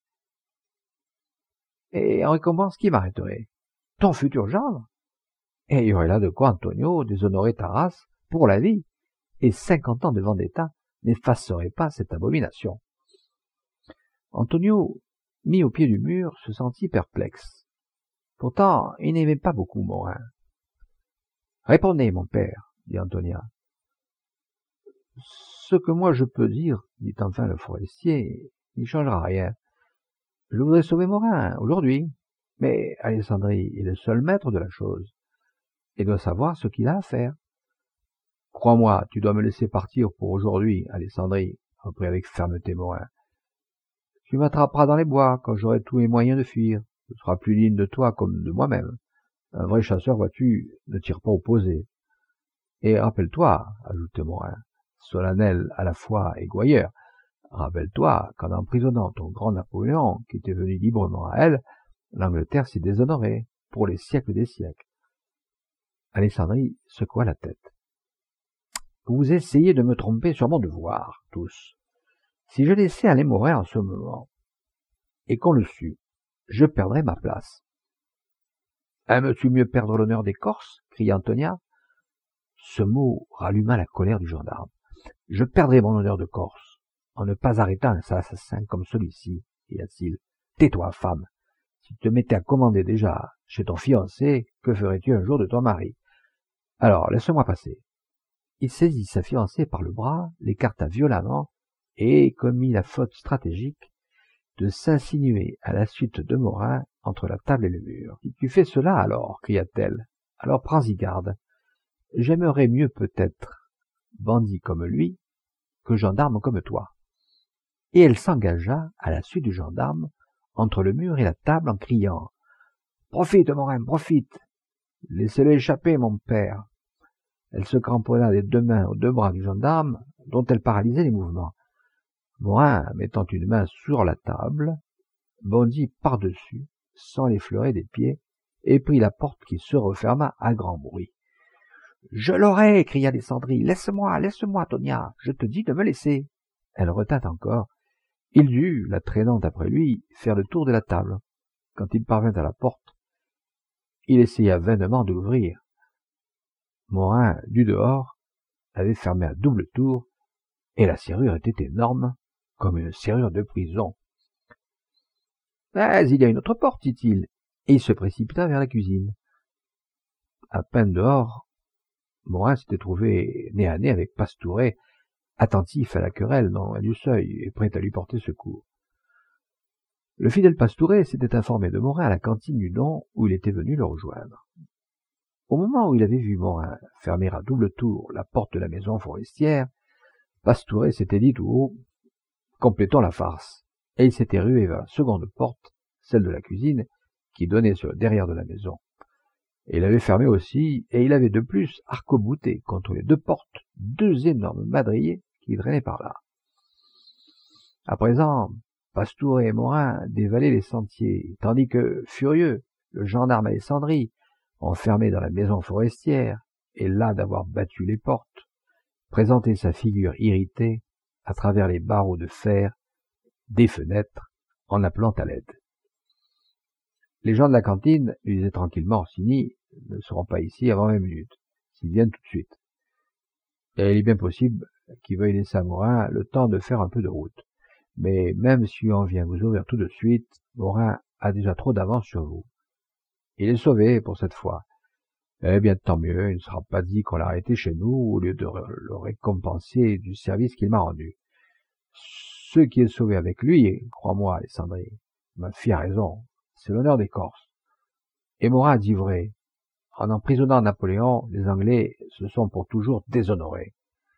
Et en récompense, qui m'arrêterait? Ton futur gendre? Et il y aurait là de quoi, Antonio, déshonorer ta race pour la vie, et cinquante ans de vendetta n'effaceraient pas cette abomination. Antonio, mis au pied du mur, se sentit perplexe. Pourtant, il n'aimait pas beaucoup Morin. « Répondez, mon père, » dit Antonia. « Ce que moi je peux dire, » dit enfin le forestier, « n'y changera rien. Je voudrais sauver Morin, aujourd'hui, mais Alessandri est le seul maître de la chose, et doit savoir ce qu'il a à faire. Crois-moi, tu dois me laisser partir pour aujourd'hui, Alessandri, reprit avec fermeté Morin. Tu m'attraperas dans les bois quand j'aurai tous les moyens de fuir. Ce sera plus digne de toi comme de moi-même. Un vrai chasseur, vois-tu, ne tire pas au posé. Et rappelle-toi, ajoutait Morin, solennel à la fois et gouailleur, rappelle-toi qu'en emprisonnant ton grand Napoléon, qui était venu librement à elle, l'Angleterre s'est déshonorée, pour les siècles des siècles. Alessandri secoua la tête. Vous essayez de me tromper sur mon devoir, tous. Si je laissais aller Morin en ce moment, et qu'on le sût, je perdrais ma place. Aimes-tu mieux perdre l'honneur des Corses? Cria Antonia. Ce mot ralluma la colère du gendarme. Je perdrai mon honneur de Corse, en ne pas arrêtant un assassin comme celui-ci, cria-t-il. Tais-toi, femme. Si tu te mettais à commander déjà chez ton fiancé, que ferais-tu un jour de ton mari? Alors, laisse-moi passer. Il saisit sa fiancée par le bras, l'écarta violemment, et commit la faute stratégique de s'insinuer à la suite de Morin entre la table et le mur. « Si tu fais cela, alors, cria-t-elle, alors prends-y garde. J'aimerais mieux peut-être bandit comme lui que gendarme comme toi. » Et elle s'engagea à la suite du gendarme entre le mur et la table en criant « Profite, Morin, profite! Laissez-le échapper, mon père !» Elle se cramponna des deux mains aux deux bras du gendarme, dont elle paralysait les mouvements. Morin, mettant une main sur la table, bondit par-dessus, sans l'effleurer des pieds, et prit la porte qui se referma à grand bruit. « Je l'aurai !» cria Alessandri. « Laisse-moi, laisse-moi, Tonia, je te dis de me laisser !» Elle retint encore. Il dut, la traînant après lui, faire le tour de la table. Quand il parvint à la porte, il essaya vainement de l'ouvrir. Morin, du dehors, avait fermé à double tour, et la serrure était énorme, comme une serrure de prison. « Mais il y a une autre porte, dit-il, et il se précipita vers la cuisine. À peine dehors, Morin s'était trouvé nez à nez avec Pastouret, attentif à la querelle non loin du seuil et prêt à lui porter secours. Le fidèle Pastouret s'était informé de Morin à la cantine du Don où il était venu le rejoindre. Au moment où il avait vu Morin fermer à double tour la porte de la maison forestière, Pastouret s'était dit tout haut « Complétons la farce », et il s'était rué vers la seconde porte, celle de la cuisine, qui donnait sur le derrière de la maison. Et il avait fermé aussi, et il avait de plus arc-bouté contre les deux portes deux énormes madriers qui drainaient par là. À présent, Pastouret et Morin dévalaient les sentiers, tandis que, furieux, le gendarme Alessandri, enfermé dans la maison forestière, et las d'avoir battu les portes, présentait sa figure irritée à travers les barreaux de fer des fenêtres en appelant à l'aide. Les gens de la cantine lui disaient tranquillement « Orsini ne seront pas ici avant vingt minutes, s'ils viennent tout de suite. » Et il est bien possible qu'il veuille laisser à Morin le temps de faire un peu de route. Mais même si on vient vous ouvrir tout de suite, Morin a déjà trop d'avance sur vous. Il est sauvé pour cette fois. Eh bien, tant mieux, il ne sera pas dit qu'on l'a arrêté chez nous au lieu de le récompenser du service qu'il m'a rendu. Ce qui est sauvé avec lui, crois-moi, Alessandrie, ma fille a raison, c'est l'honneur des Corses. Et Morin a dit vrai. En emprisonnant Napoléon, les Anglais se sont pour toujours déshonorés.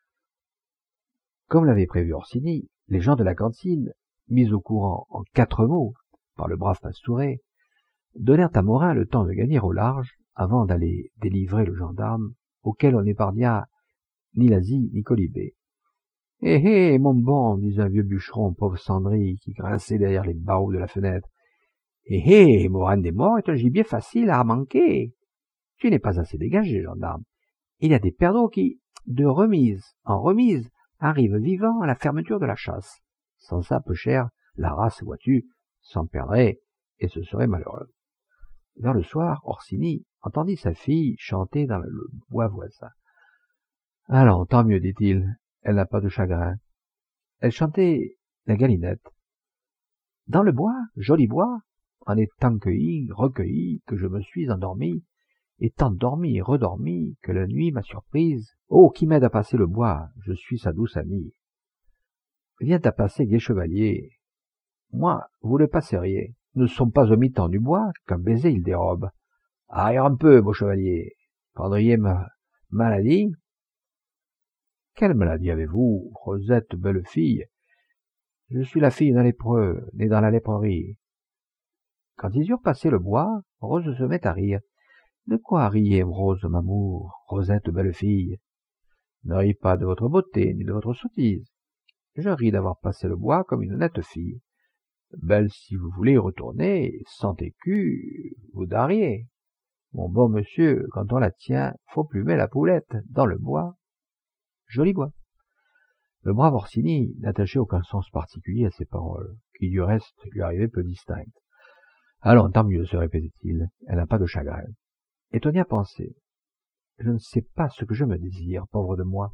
Comme l'avait prévu Orsini, les gens de la cantine, mis au courant en quatre mots par le brave Pastouret, donnèrent à Morin le temps de gagner au large avant d'aller délivrer le gendarme, auquel on n'épargna ni l'Asie ni Colibé. « Hé hé, mon bon, disait un vieux bûcheron, pauvre Sandry, qui grinçait derrière les barreaux de la fenêtre. Hé hé, Morin des Morts est un gibier facile à manquer. Tu n'es pas assez dégagé, gendarme. Il y a des perdreaux qui, de remise en remise, arrivent vivants à la fermeture de la chasse. Sans ça, peu cher, la race, vois-tu, s'en perdrait, et ce serait malheureux. » Vers le soir, Orsini entendit sa fille chanter dans le bois voisin. « Allons, tant mieux, dit-il, elle n'a pas de chagrin. » Elle chantait la galinette. « Dans le bois, joli bois, en étant cueilli, recueilli, que je me suis endormi, et tant dormi et redormi, que la nuit m'a surprise. Oh, qui m'aide à passer le bois, je suis sa douce amie. Viens à passer, gai chevalier. Moi, vous le passeriez. Ne sont pas au mi-temps du bois qu'un baiser il dérobe. Arrière un peu, beau chevalier. Prendriez ma maladie? Quelle maladie avez-vous, Rosette, belle fille? Je suis la fille d'un lépreux, né dans la léprerie. Quand ils eurent passé le bois, Rose se met à rire. De quoi riez, Rose, m'amour, Rosette, belle fille? Ne ris pas de votre beauté, ni de votre sottise. Je ris d'avoir passé le bois comme une honnête fille. Belle, si vous voulez y retourner, cent écus, vous dariez. Mon bon monsieur, quand on la tient, faut plumer la poulette dans le bois. Joli bois. Le brave Orsini n'attachait aucun sens particulier à ces paroles, qui du reste lui arrivaient peu distinctes. Allons, tant mieux, se répétait-il, elle n'a pas de chagrin. Et Tonia pensait, je ne sais pas ce que je me désire, pauvre de moi.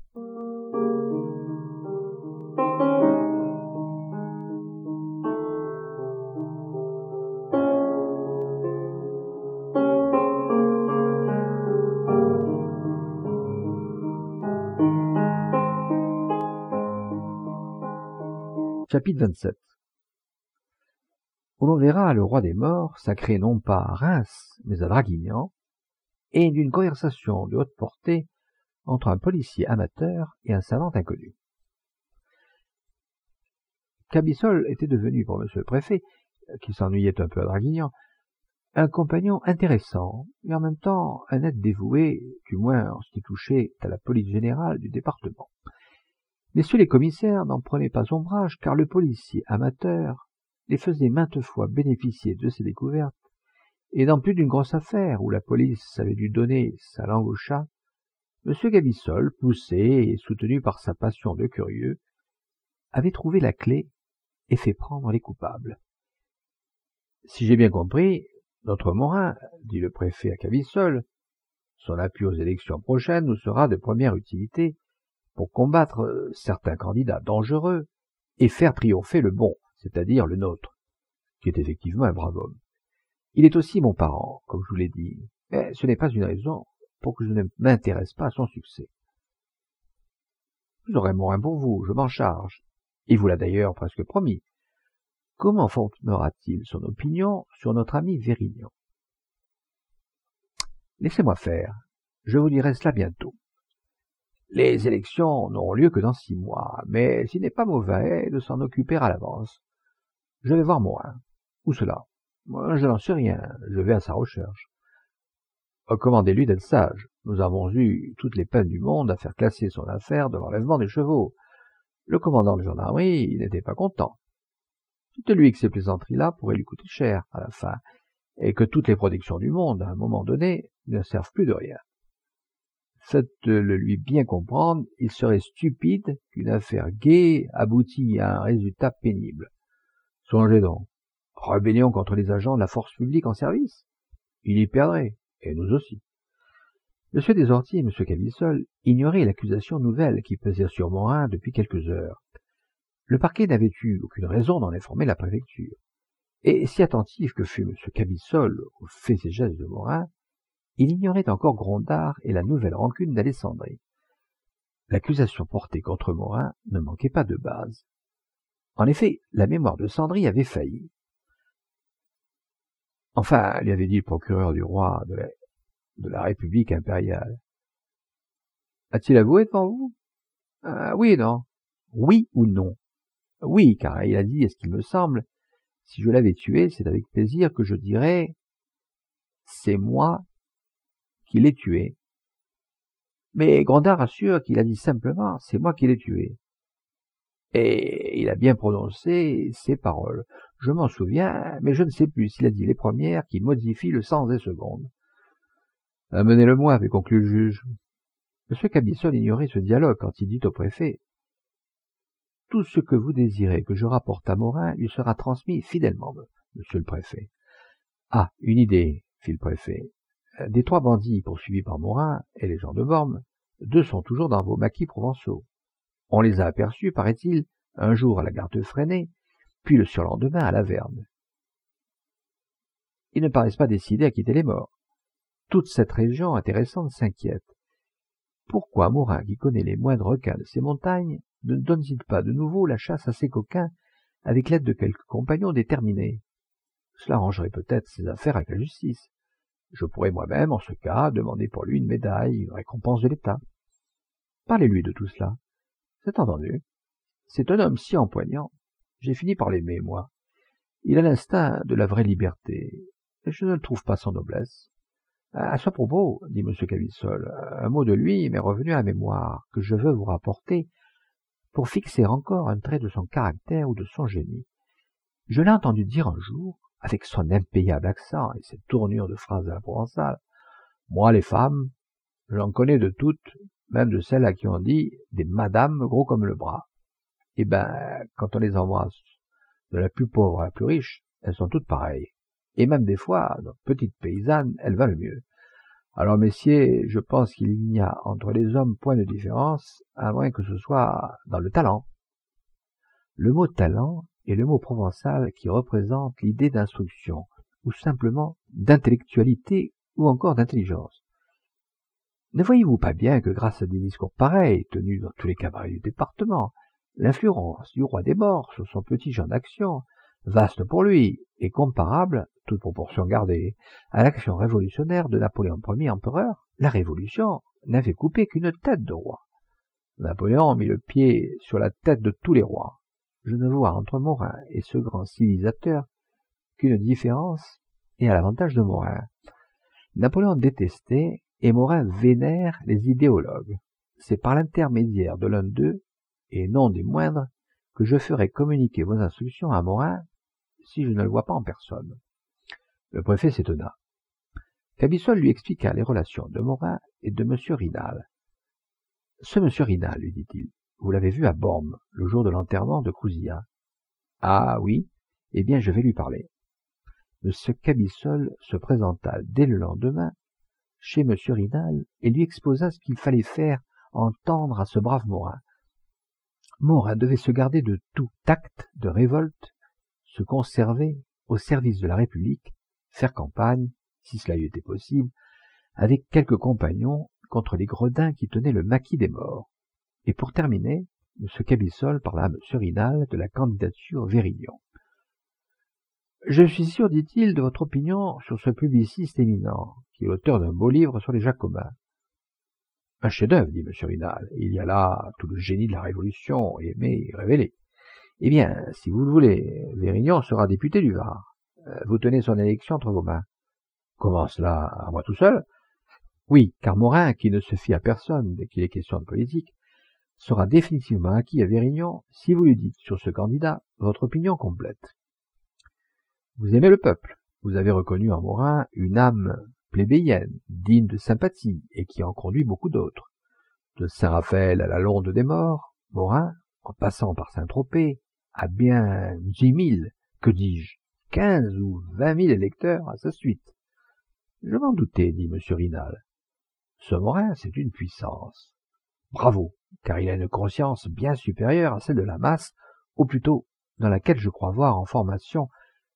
Chapitre vingt-sept. Où l'on verra le roi des morts sacré non pas à Reims, mais à Draguignan, et d'une conversation de haute portée entre un policier amateur et un savant inconnu. Cabissol était devenu, pour monsieur le préfet, qui s'ennuyait un peu à Draguignan, un compagnon intéressant, et en même temps un être dévoué, du moins en ce qui touchait à la police générale du département. Messieurs les commissaires n'en prenaient pas ombrage, car le policier amateur les faisait maintes fois bénéficier de ses découvertes, et dans plus d'une grosse affaire où la police avait dû donner sa langue au chat, M. Cabissol, poussé et soutenu par sa passion de curieux, avait trouvé la clé et fait prendre les coupables. « Si j'ai bien compris, notre Morin, dit le préfet à Cabissol, son appui aux élections prochaines nous sera de première utilité pour combattre certains candidats dangereux et faire triompher le bon, c'est-à-dire le nôtre, qui est effectivement un brave homme. Il est aussi mon parent, comme je vous l'ai dit, mais ce n'est pas une raison pour que je ne m'intéresse pas à son succès. J'aurai Morin pour vous, je m'en charge. Il vous l'a d'ailleurs presque promis. Comment formera-t-il son opinion sur notre ami Vérignon? Laissez-moi faire, je vous dirai cela bientôt. Les élections n'auront lieu que dans six mois, mais il n'est pas mauvais de s'en occuper à l'avance. Je vais voir Morin. Où cela? Moi, je n'en sais rien, je vais à sa recherche. Recommandez-lui d'être sage. Nous avons eu toutes les peines du monde à faire classer son affaire de l'enlèvement des chevaux. Le commandant de gendarmerie n'était pas content. Dites-lui que ces plaisanteries-là pourraient lui coûter cher à la fin, et que toutes les protections du monde, à un moment donné, ne servent plus de rien. Faites-le lui bien comprendre, il serait stupide qu'une affaire gaie aboutisse à un résultat pénible. Songez donc, rébellion contre les agents de la force publique en service? Il y perdrait, et nous aussi. Monsieur Desorties et monsieur Cabissol ignoraient l'accusation nouvelle qui pesait sur Morin depuis quelques heures. Le parquet n'avait eu aucune raison d'en informer la préfecture, Et si attentif que fut M. Cabissol aux faits et gestes de Morin, il ignorait encore Grondard et la nouvelle rancune d'Alessandrie. L'accusation portée contre Morin ne manquait pas de base. En effet, la mémoire de Sandry avait failli. Enfin, lui avait dit le procureur du roi de la, de la République impériale. A-t-il avoué devant vous? Ah, oui et non. Oui ou non? Oui, car il a dit, est-ce qu'il me semble, si je l'avais tué, c'est avec plaisir que je dirais, c'est moi qui l'ai tué. Mais Grondard assure qu'il a dit simplement, c'est moi qui l'ai tué. Et il a bien prononcé ces paroles. Je m'en souviens, mais je ne sais plus s'il a dit les premières qui modifient le sens des secondes. Amenez-le-moi, avait conclu le juge. M. Cabissol ignorait ce dialogue quand il dit au préfet. Tout ce que vous désirez que je rapporte à Morin lui sera transmis fidèlement, monsieur le préfet. Ah, une idée, fit le préfet. Des trois bandits poursuivis par Morin et les gens de Worms, deux sont toujours dans vos maquis provençaux. On les a aperçus, paraît-il, un jour à la gare de Fresnay, puis le surlendemain à Laverne. Ils ne paraissent pas décidés à quitter les morts. Toute cette région intéressante s'inquiète. Pourquoi Morin, qui connaît les moindres requins de ces montagnes, ne donne-t-il pas de nouveau la chasse à ces coquins avec l'aide de quelques compagnons déterminés? Cela arrangerait peut-être ses affaires avec la justice. Je pourrais moi-même, en ce cas, demander pour lui une médaille, une récompense de l'État. Parlez-lui de tout cela. C'est entendu. C'est un homme si empoignant. J'ai fini par l'aimer, moi. Il a l'instinct de la vraie liberté, et je ne le trouve pas sans noblesse. À ce propos, dit M. Cabissol, un mot de lui m'est revenu à la mémoire, que je veux vous rapporter, pour fixer encore un trait de son caractère ou de son génie. Je l'ai entendu dire un jour, avec son impayable accent et cette tournure de phrase à la provençale, « Moi, les femmes, j'en connais de toutes, même de celles à qui on dit des madames gros comme le bras. Eh ben, quand on les embrasse, de la plus pauvre à la plus riche, elles sont toutes pareilles. Et même des fois, notre petite paysanne, elle va le mieux. Alors, messieurs, je pense qu'il n'y a entre les hommes point de différence, à moins que ce soit dans le talent. » Le mot talent est le mot provençal qui représente l'idée d'instruction, ou simplement d'intellectualité, ou encore d'intelligence. Ne voyez-vous pas bien que grâce à des discours pareils, tenus dans tous les cabarets du département, l'influence du roi des morts sur son petit champ d'action, vaste pour lui et comparable, toute proportion gardée, à l'action révolutionnaire de Napoléon Ier empereur, la Révolution n'avait coupé qu'une tête de roi. Napoléon mit le pied sur la tête de tous les rois. Je ne vois entre Morin et ce grand civilisateur qu'une différence et à l'avantage de Morin. Napoléon détestait et Morin vénère les idéologues. C'est par l'intermédiaire de l'un d'eux, et non des moindres, que je ferai communiquer vos instructions à Morin si je ne le vois pas en personne. Le préfet s'étonna. Cabissol lui expliqua les relations de Morin et de M. Rinal. Ce M. Rinal, lui dit-il, vous l'avez vu à Bormes, le jour de l'enterrement de Crouzillat. Ah oui, eh bien je vais lui parler. M. Cabissol se présenta dès le lendemain chez M. Rinal et lui exposa ce qu'il fallait faire entendre à ce brave Morin. Morin devait se garder de tout acte de révolte, se conserver au service de la République, faire campagne, si cela eût été possible, avec quelques compagnons contre les gredins qui tenaient le maquis des morts. Et pour terminer, M. Cabissol parla à M. Rinal de la candidature Vérignon. « Je suis sûr, dit-il, de votre opinion sur ce publiciste éminent, qui est l'auteur d'un beau livre sur les Jacobins. »« Un chef-d'œuvre, dit M. Rinal. Il y a là tout le génie de la Révolution, aimé et révélé. Eh bien, si vous le voulez, Vérignon sera député du Var. Vous tenez son élection entre vos mains. »« Comment cela, à moi tout seul ?»« Oui, car Morin, qui ne se fie à personne dès qu'il est question de politique, sera définitivement acquis à Vérignon si vous lui dites sur ce candidat votre opinion complète. Vous aimez le peuple, vous avez reconnu en Morin une âme plébéienne, digne de sympathie, et qui en conduit beaucoup d'autres. De Saint-Raphaël à la Londe des Morts, Morin, en passant par Saint-Tropez, a bien dix mille, que dis-je, quinze ou vingt mille électeurs à sa suite. Je m'en doutais, dit M. Rinal. Ce Morin, c'est une puissance. Bravo, car il a une conscience bien supérieure à celle de la masse, ou plutôt dans laquelle je crois voir en formation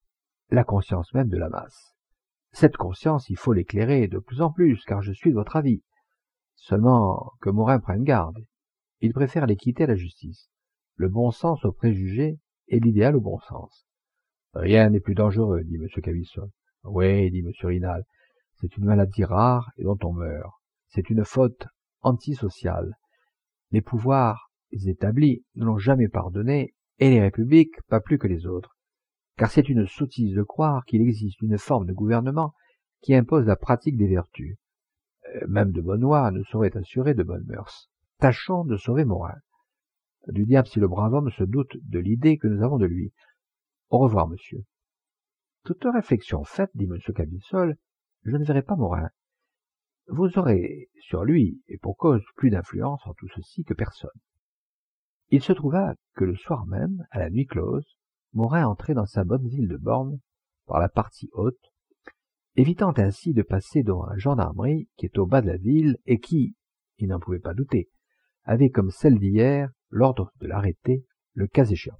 la conscience même de la masse. Cette conscience, il faut l'éclairer de plus en plus, car je suis de votre avis. Seulement que Morin prenne garde. Il préfère l'équité à la justice, le bon sens aux préjugés et l'idéal au bon sens. Rien n'est plus dangereux, dit M. Cabisson. Oui, dit M. Rinal, c'est une maladie rare et dont on meurt. C'est une faute antisociale. Les pouvoirs établis ne l'ont jamais pardonné, et les républiques pas plus que les autres. Car c'est une sottise de croire qu'il existe une forme de gouvernement qui impose la pratique des vertus. Euh, même de bonnes lois ne sauraient assurer de bonnes mœurs. Tâchons de sauver Morin. Du diable si le brave homme se doute de l'idée que nous avons de lui. Au revoir, monsieur. Toute réflexion faite, dit M. Cabissol, je ne verrai pas Morin. Vous aurez sur lui, et pour cause, plus d'influence en tout ceci que personne. Il se trouva que le soir même, à la nuit close, Morin entrait dans sa bonne ville de Borne par la partie haute, évitant ainsi de passer devant la gendarmerie qui est au bas de la ville et qui, il n'en pouvait pas douter, avait comme celle d'hier l'ordre de l'arrêter, le cas échéant.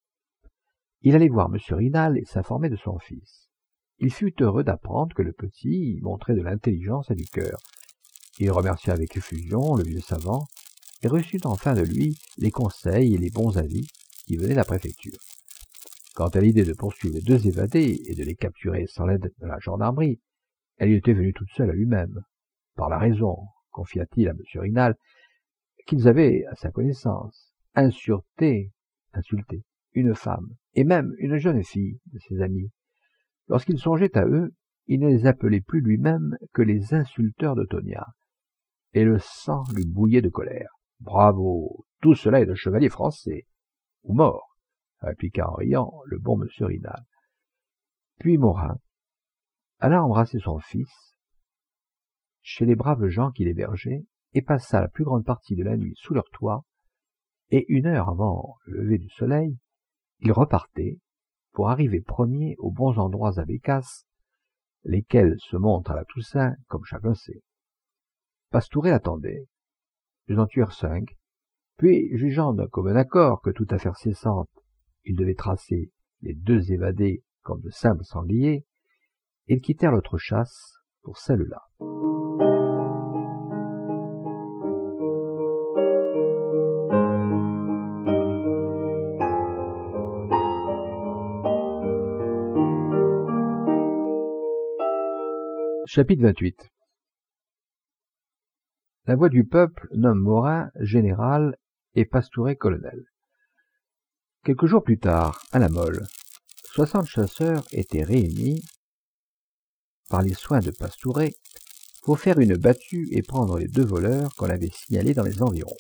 Il allait voir M. Rinal et s'informer de son fils. Il fut heureux d'apprendre que le petit montrait de l'intelligence et du cœur. Il remercia avec effusion le vieux savant et reçut enfin de lui les conseils et les bons avis qui venaient de la préfecture. Quant à l'idée de poursuivre les deux évadés et de les capturer sans l'aide de la gendarmerie, elle y était venue toute seule à lui-même, par la raison, confia-t-il à M. Rinal, qu'ils avaient, à sa connaissance, insulté, insulté une femme, et même une jeune fille de ses amis. Lorsqu'il songeait à eux, il ne les appelait plus lui-même que les insulteurs de Tonia, et le sang lui bouillait de colère. « Bravo! Tout cela est de chevalier français, ou mort !» répliqua en riant le bon M. Rinal. Puis Morin alla embrasser son fils chez les braves gens qui l'hébergeaient et passa la plus grande partie de la nuit sous leur toit, et une heure avant le lever du soleil, il repartait pour arriver premier aux bons endroits à Bécasse, lesquels se montrent à la Toussaint, comme chacun sait. Pastouret attendait. Ils en tuèrent cinq, puis, jugeant d'un commun accord que toute affaire cessante, ils devaient tracer les deux évadés comme de simples sangliers, ils quittèrent l'autre chasse pour celle-là. Chapitre vingt-huit. La voix du peuple nomme Morin général et Pastouret colonel. Quelques jours plus tard, à la Mole, soixante chasseurs étaient réunis par les soins de Pastouret pour faire une battue et prendre les deux voleurs qu'on avait signalés dans les environs.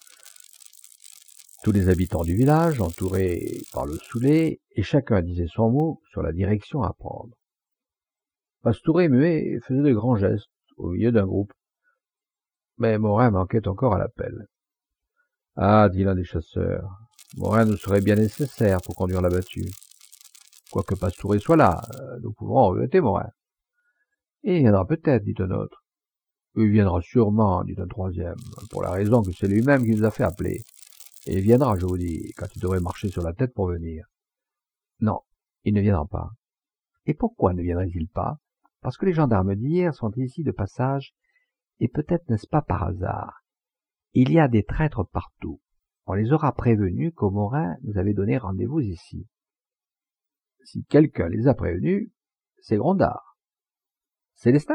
Tous les habitants du village, entourés par le Soulé, et chacun disait son mot sur la direction à prendre. Pastouret muet faisait de grands gestes au milieu d'un groupe, mais Morin manquait encore à l'appel. « Ah, dit l'un des chasseurs, Morin nous serait bien nécessaire pour conduire la battue. Quoique Pastouret soit là, nous pouvons regretter Morin. »« Et il viendra peut-être, dit un autre. »« Il viendra sûrement, dit un troisième, pour la raison que c'est lui-même qui nous a fait appeler. Et il viendra, je vous dis, quand il devrait marcher sur la tête pour venir. »« Non, il ne viendra pas. »« Et pourquoi ne viendrait-il pas ? Parce que les gendarmes d'hier sont ici de passage, et peut-être n'est-ce pas par hasard. Il y a des traîtres partout. On les aura prévenus qu'au Morin nous avait donné rendez-vous ici. Si quelqu'un les a prévenus, c'est Grondard. Célestin ?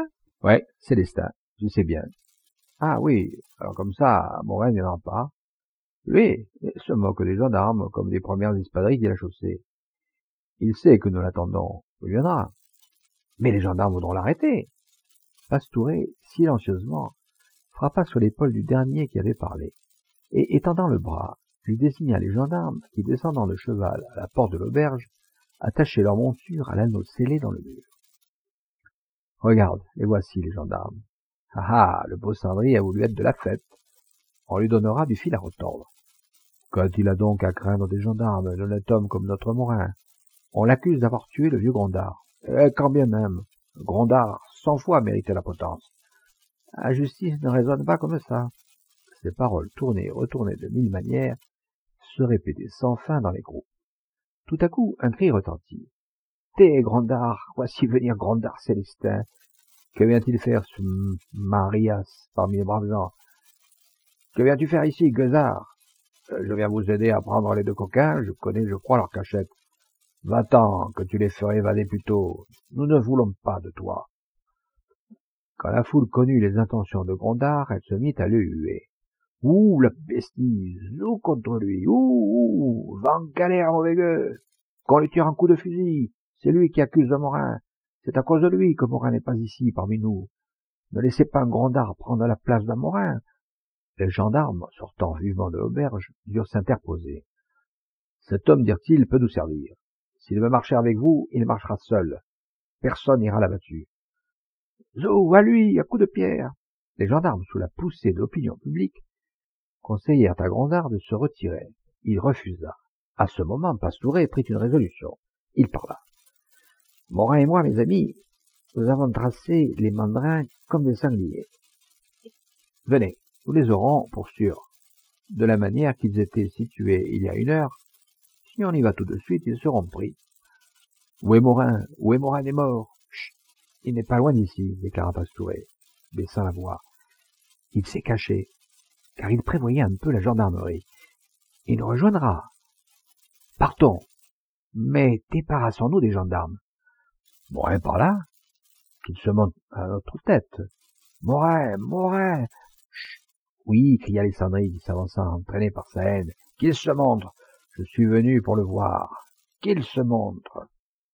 Ouais, Célestin, je sais bien. Ah oui, alors comme ça, Morin ne viendra pas. Lui, il se moque des gendarmes comme des premières espadrilles de la chaussée. Il sait que nous l'attendons, il viendra. Mais les gendarmes voudront l'arrêter. Pastouret, silencieusement, frappa sur l'épaule du dernier qui avait parlé, et, étendant le bras, lui désigna les gendarmes qui, descendant de cheval à la porte de l'auberge, attachaient leur monture à l'anneau scellé dans le mur. « Regarde, les voici, les gendarmes. Ah ah, le beau Cendry a voulu être de la fête. On lui donnera du fil à retordre. Qu'a-t-il a donc à craindre des gendarmes, un honnête homme comme notre Morin? On l'accuse d'avoir tué le vieux Grondard. Et quand bien même, Grondard, cent fois méritait la potence. La justice ne raisonne pas comme ça. » Ces paroles tournées et retournées de mille manières se répétaient sans fin dans les groupes. Tout à coup, un cri retentit. Té, Grand'Art, voici venir Grand'Art Célestin. Que vient-il faire, ce Marias, parmi les braves gens? Que viens-tu faire ici, gueusard? Je viens vous aider à prendre les deux coquins, je connais, je crois, leur cachette. Va-t'en, que tu les ferais évader plus tôt. Nous ne voulons pas de toi. Quand la foule connut les intentions de Grand'Art, elle se mit à le huer. Ouh, la bestise, ouh contre lui, ouh, ouh, va en galère, mauvais gueux. Qu'on lui tire un coup de fusil, c'est lui qui accuse de Morin. C'est à cause de lui que Morin n'est pas ici, parmi nous. Ne laissez pas un Grand'Art prendre la place d'un Morin. Les gendarmes, sortant vivement de l'auberge, durent s'interposer. Cet homme, dirent-ils, peut nous servir. S'il veut marcher avec vous, il marchera seul. Personne n'ira là-dessus. Zou, à lui, à coups de pierre. Les gendarmes, sous la poussée de l'opinion publique, conseillèrent à Grand'Art de se retirer. Il refusa. À ce moment, Pastouret prit une résolution. Il parla. Morin et moi, mes amis, nous avons tracé les mandrins comme des sangliers. Venez, nous les aurons, pour sûr, de la manière qu'ils étaient situés il y a une heure. Si on y va tout de suite, ils seront pris. Où est Morin? Où est Morin des morts? Chut, il n'est pas loin d'ici, déclara Pastouret, baissant la voix. Il s'est caché, car il prévoyait un peu la gendarmerie. Il nous rejoindra. Partons, mais débarrassons-nous des gendarmes. Morin par là, qu'il se monte à notre tête. Morin, Morin. Chut. Oui, cria Alessandri, s'avançant, entraîné par sa haine. Qu'il se montre. Je suis venu pour le voir. Qu'il se montre.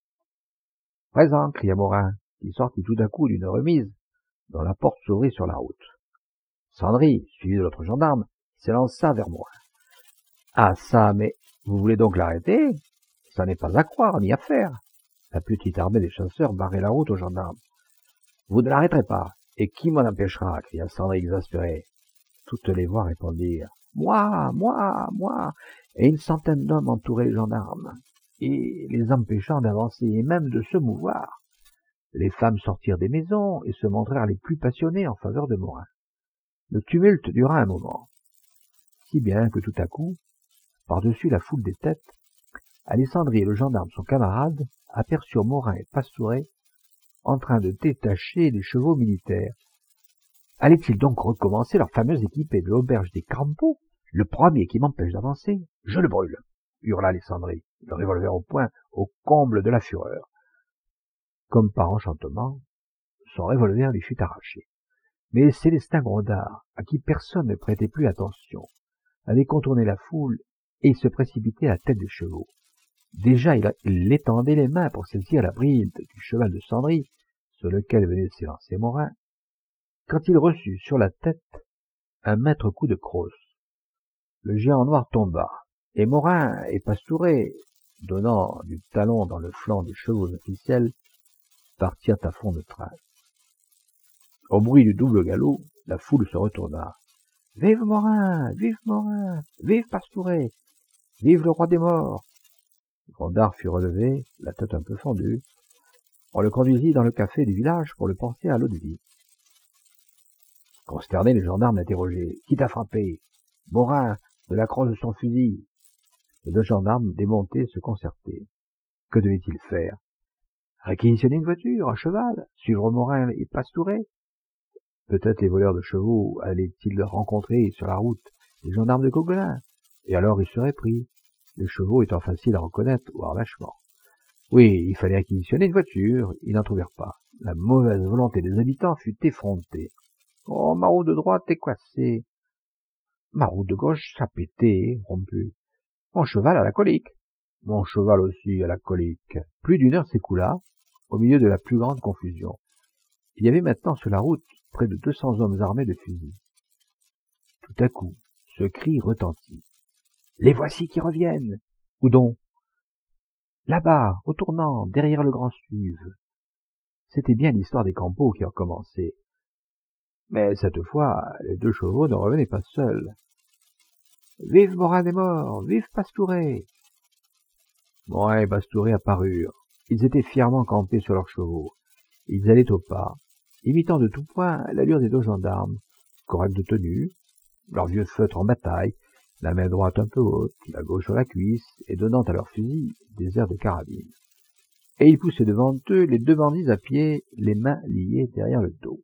Présent, cria Morin, qui sortit tout à coup d'une remise, dont la porte s'ouvrit sur la route. Sandry, suivi de l'autre gendarme, s'élança vers Morin. Ah ça, mais vous voulez donc l'arrêter? Ça n'est pas à croire, ni à faire. La petite armée des chasseurs barrait la route aux gendarmes. Vous ne l'arrêterez pas. Et qui m'en empêchera? Cria Sandry exaspéré. Toutes les voix répondirent. Moi, moi, moi. Et une centaine d'hommes entouraient les gendarmes, et les empêchant d'avancer et même de se mouvoir. Les femmes sortirent des maisons et se montrèrent les plus passionnées en faveur de Morin. Le tumulte dura un moment, si bien que tout à coup, par-dessus la foule des têtes, Alessandri et le gendarme, son camarade, aperçurent Morin et Pastouret en train de détacher les chevaux militaires. Allaient-ils donc recommencer leur fameuse équipée de l'auberge des Crampos? Le premier qui m'empêche d'avancer, je le brûle, hurla Alessandri, le revolver au poing, au comble de la fureur. Comme par enchantement, son revolver lui fut arraché. Mais Célestin Grand'Art, à qui personne ne prêtait plus attention, avait contourné la foule et il se précipitait à la tête des chevaux. Déjà, il, a, il étendait les mains pour saisir la bride du cheval de Sandry, sur lequel venait de s'élancer Morin, quand il reçut sur la tête un maître coup de crosse. Le géant noir tomba, et Morin et Pastouret, donnant du talon dans le flanc des chevaux officiels, partirent à fond de train. Au bruit du double galop, la foule se retourna. « Vive Morin! Vive Morin! Vive Pastouret! Vive le roi des morts !» Grand'Art fut relevé, la tête un peu fendue. On le conduisit dans le café du village pour le porter à l'eau-de-vie. Consternés, les gendarmes l'interrogeaient. « Qui t'a frappé ?»« Morin, de la crosse de son fusil. » Les deux gendarmes, démontés, se concertaient. Que devait-il faire? Réquisitionner une voiture, un cheval, suivre Morin et Pastouret? Peut-être les voleurs de chevaux allaient-ils rencontrer sur la route les gendarmes de Coquelin, et alors ils seraient pris, les chevaux étant faciles à reconnaître au harnachement. Oui, il fallait réquisitionner une voiture, ils n'en trouvèrent pas. La mauvaise volonté des habitants fut effrontée. Oh, ma roue de droite est coincée. Ma roue de gauche a pété, rompu. Mon cheval a la colique. Mon cheval aussi a la colique. Plus d'une heure s'écoula, au milieu de la plus grande confusion. Il y avait maintenant sur la route près de deux cents hommes armés de fusils. Tout à coup, ce cri retentit. « Les voici qui reviennent !»« Où donc ?»« Là-bas, au tournant, derrière le grand Suve. » C'était bien l'histoire des Crampos qui recommençait. Mais cette fois, les deux chevaux ne revenaient pas seuls. « Vive Morin des morts! Vive Pastouret !» Morin et Pastouret apparurent. Ils étaient fièrement campés sur leurs chevaux. Ils allaient au pas, imitant de tout point l'allure des deux gendarmes, corrects de tenue, leur vieux feutre en bataille, la main droite un peu haute, la gauche sur la cuisse, et donnant à leur fusil des airs de carabine. et ils poussaient devant eux les deux bandits à pied, les mains liées derrière le dos.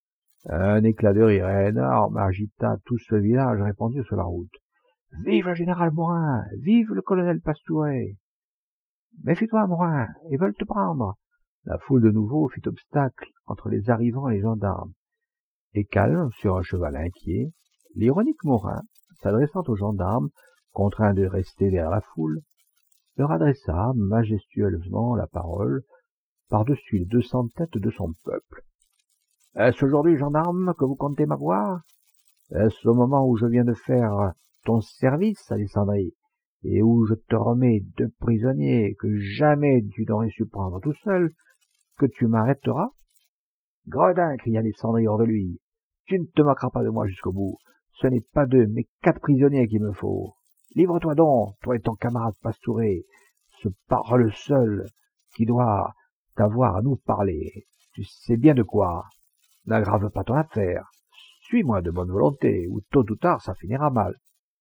Un éclat de rire énorme agita tout ce village répandu sur la route. « Vive le général Morin! Vive le colonel Pastouret !»« Méfie-toi, Morin, ils veulent te prendre !» La foule de nouveau fit obstacle entre les arrivants et les gendarmes. Et calme sur un cheval inquiet, l'ironique Morin, s'adressant aux gendarmes, contraints de rester derrière la foule, leur adressa majestueusement la parole par-dessus les deux cents têtes de son peuple. « Est-ce aujourd'hui, gendarme, que vous comptez m'avoir? Est-ce au moment où je viens de faire ton service, Alessandrie, et où je te remets deux prisonniers que jamais tu n'aurais su prendre tout seul, que tu m'arrêteras? » « Gredin !» cria Alessandrie hors de lui. « Tu ne te moqueras pas de moi jusqu'au bout. Ce n'est pas deux, mais quatre prisonniers qu'il me faut. Livre-toi donc, toi et ton camarade Pastouret, ce parle seul qui doit t'avoir à nous parler. Tu sais bien de quoi. N'aggrave pas ton affaire. Suis-moi de bonne volonté, ou tôt ou tard ça finira mal.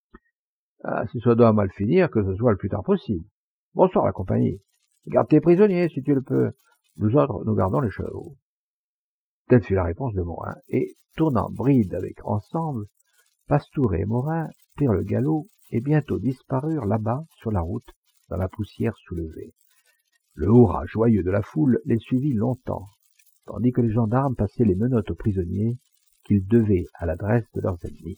Ah, si ça doit mal finir, que ce soit le plus tard possible. Bonsoir la compagnie. Garde tes prisonniers si tu le peux. Nous autres, nous gardons les chevaux. » Telle fut la réponse de Morin, et, tournant bride avec ensemble, Pastouret et Morin prirent le galop et bientôt disparurent là-bas sur la route dans la poussière soulevée. Le hurrah joyeux de la foule les suivit longtemps, tandis que les gendarmes passaient les menottes aux prisonniers qu'ils devaient à l'adresse de leurs ennemis.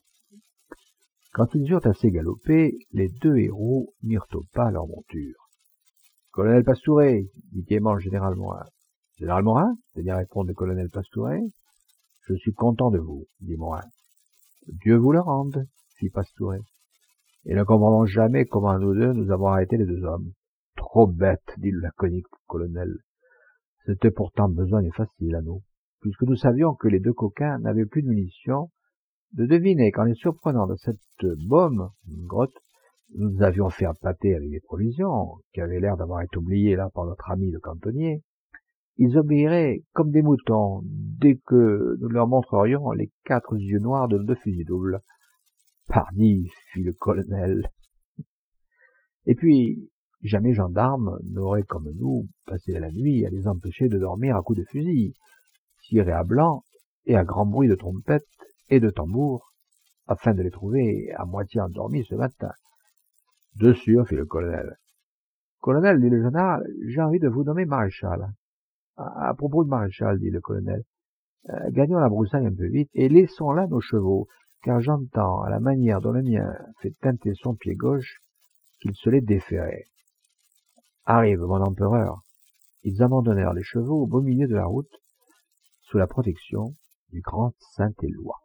Quand ils eurent assez galopé, les deux héros mirent au pas leur monture. « Colonel Pastouret, dit gaiement le général Morin. »« Général Morin, daigna répondre le colonel Pastouret. »« Je suis content de vous, dit Morin. »« Dieu vous le rende, fit Pastouret. »« Et ne comprenons jamais comment nous deux nous avons arrêté les deux hommes. »« Trop bête, dit le laconique colonel. C'était pourtant besogne facile à nous, puisque nous savions que les deux coquins n'avaient plus de munitions, de deviner qu'en les surprenant de cette baume, une grotte, nous avions fait un pâté avec des provisions, qui avaient l'air d'avoir été oubliées là par notre ami le cantonnier. Ils obéiraient comme des moutons, dès que nous leur montrerions les quatre yeux noirs de nos deux fusils doubles. Pardi, fit le colonel. Et puis, jamais gendarme n'aurait, comme nous, passé la nuit à les empêcher de dormir à coups de fusil, tirés à blanc et à grand bruit de trompette et de tambour, afin de les trouver à moitié endormis ce matin. De sûr, fit le colonel. Colonel, dit le général, j'ai envie de vous nommer maréchal. À, à propos de maréchal, dit le colonel, euh, gagnons la broussaille un peu vite et laissons là nos chevaux, car j'entends, à la manière dont le mien fait teinter son pied gauche, qu'il se les déférait. Arrive, mon empereur. Ils abandonnèrent les chevaux au beau milieu de la route, sous la protection du grand Saint-Éloi.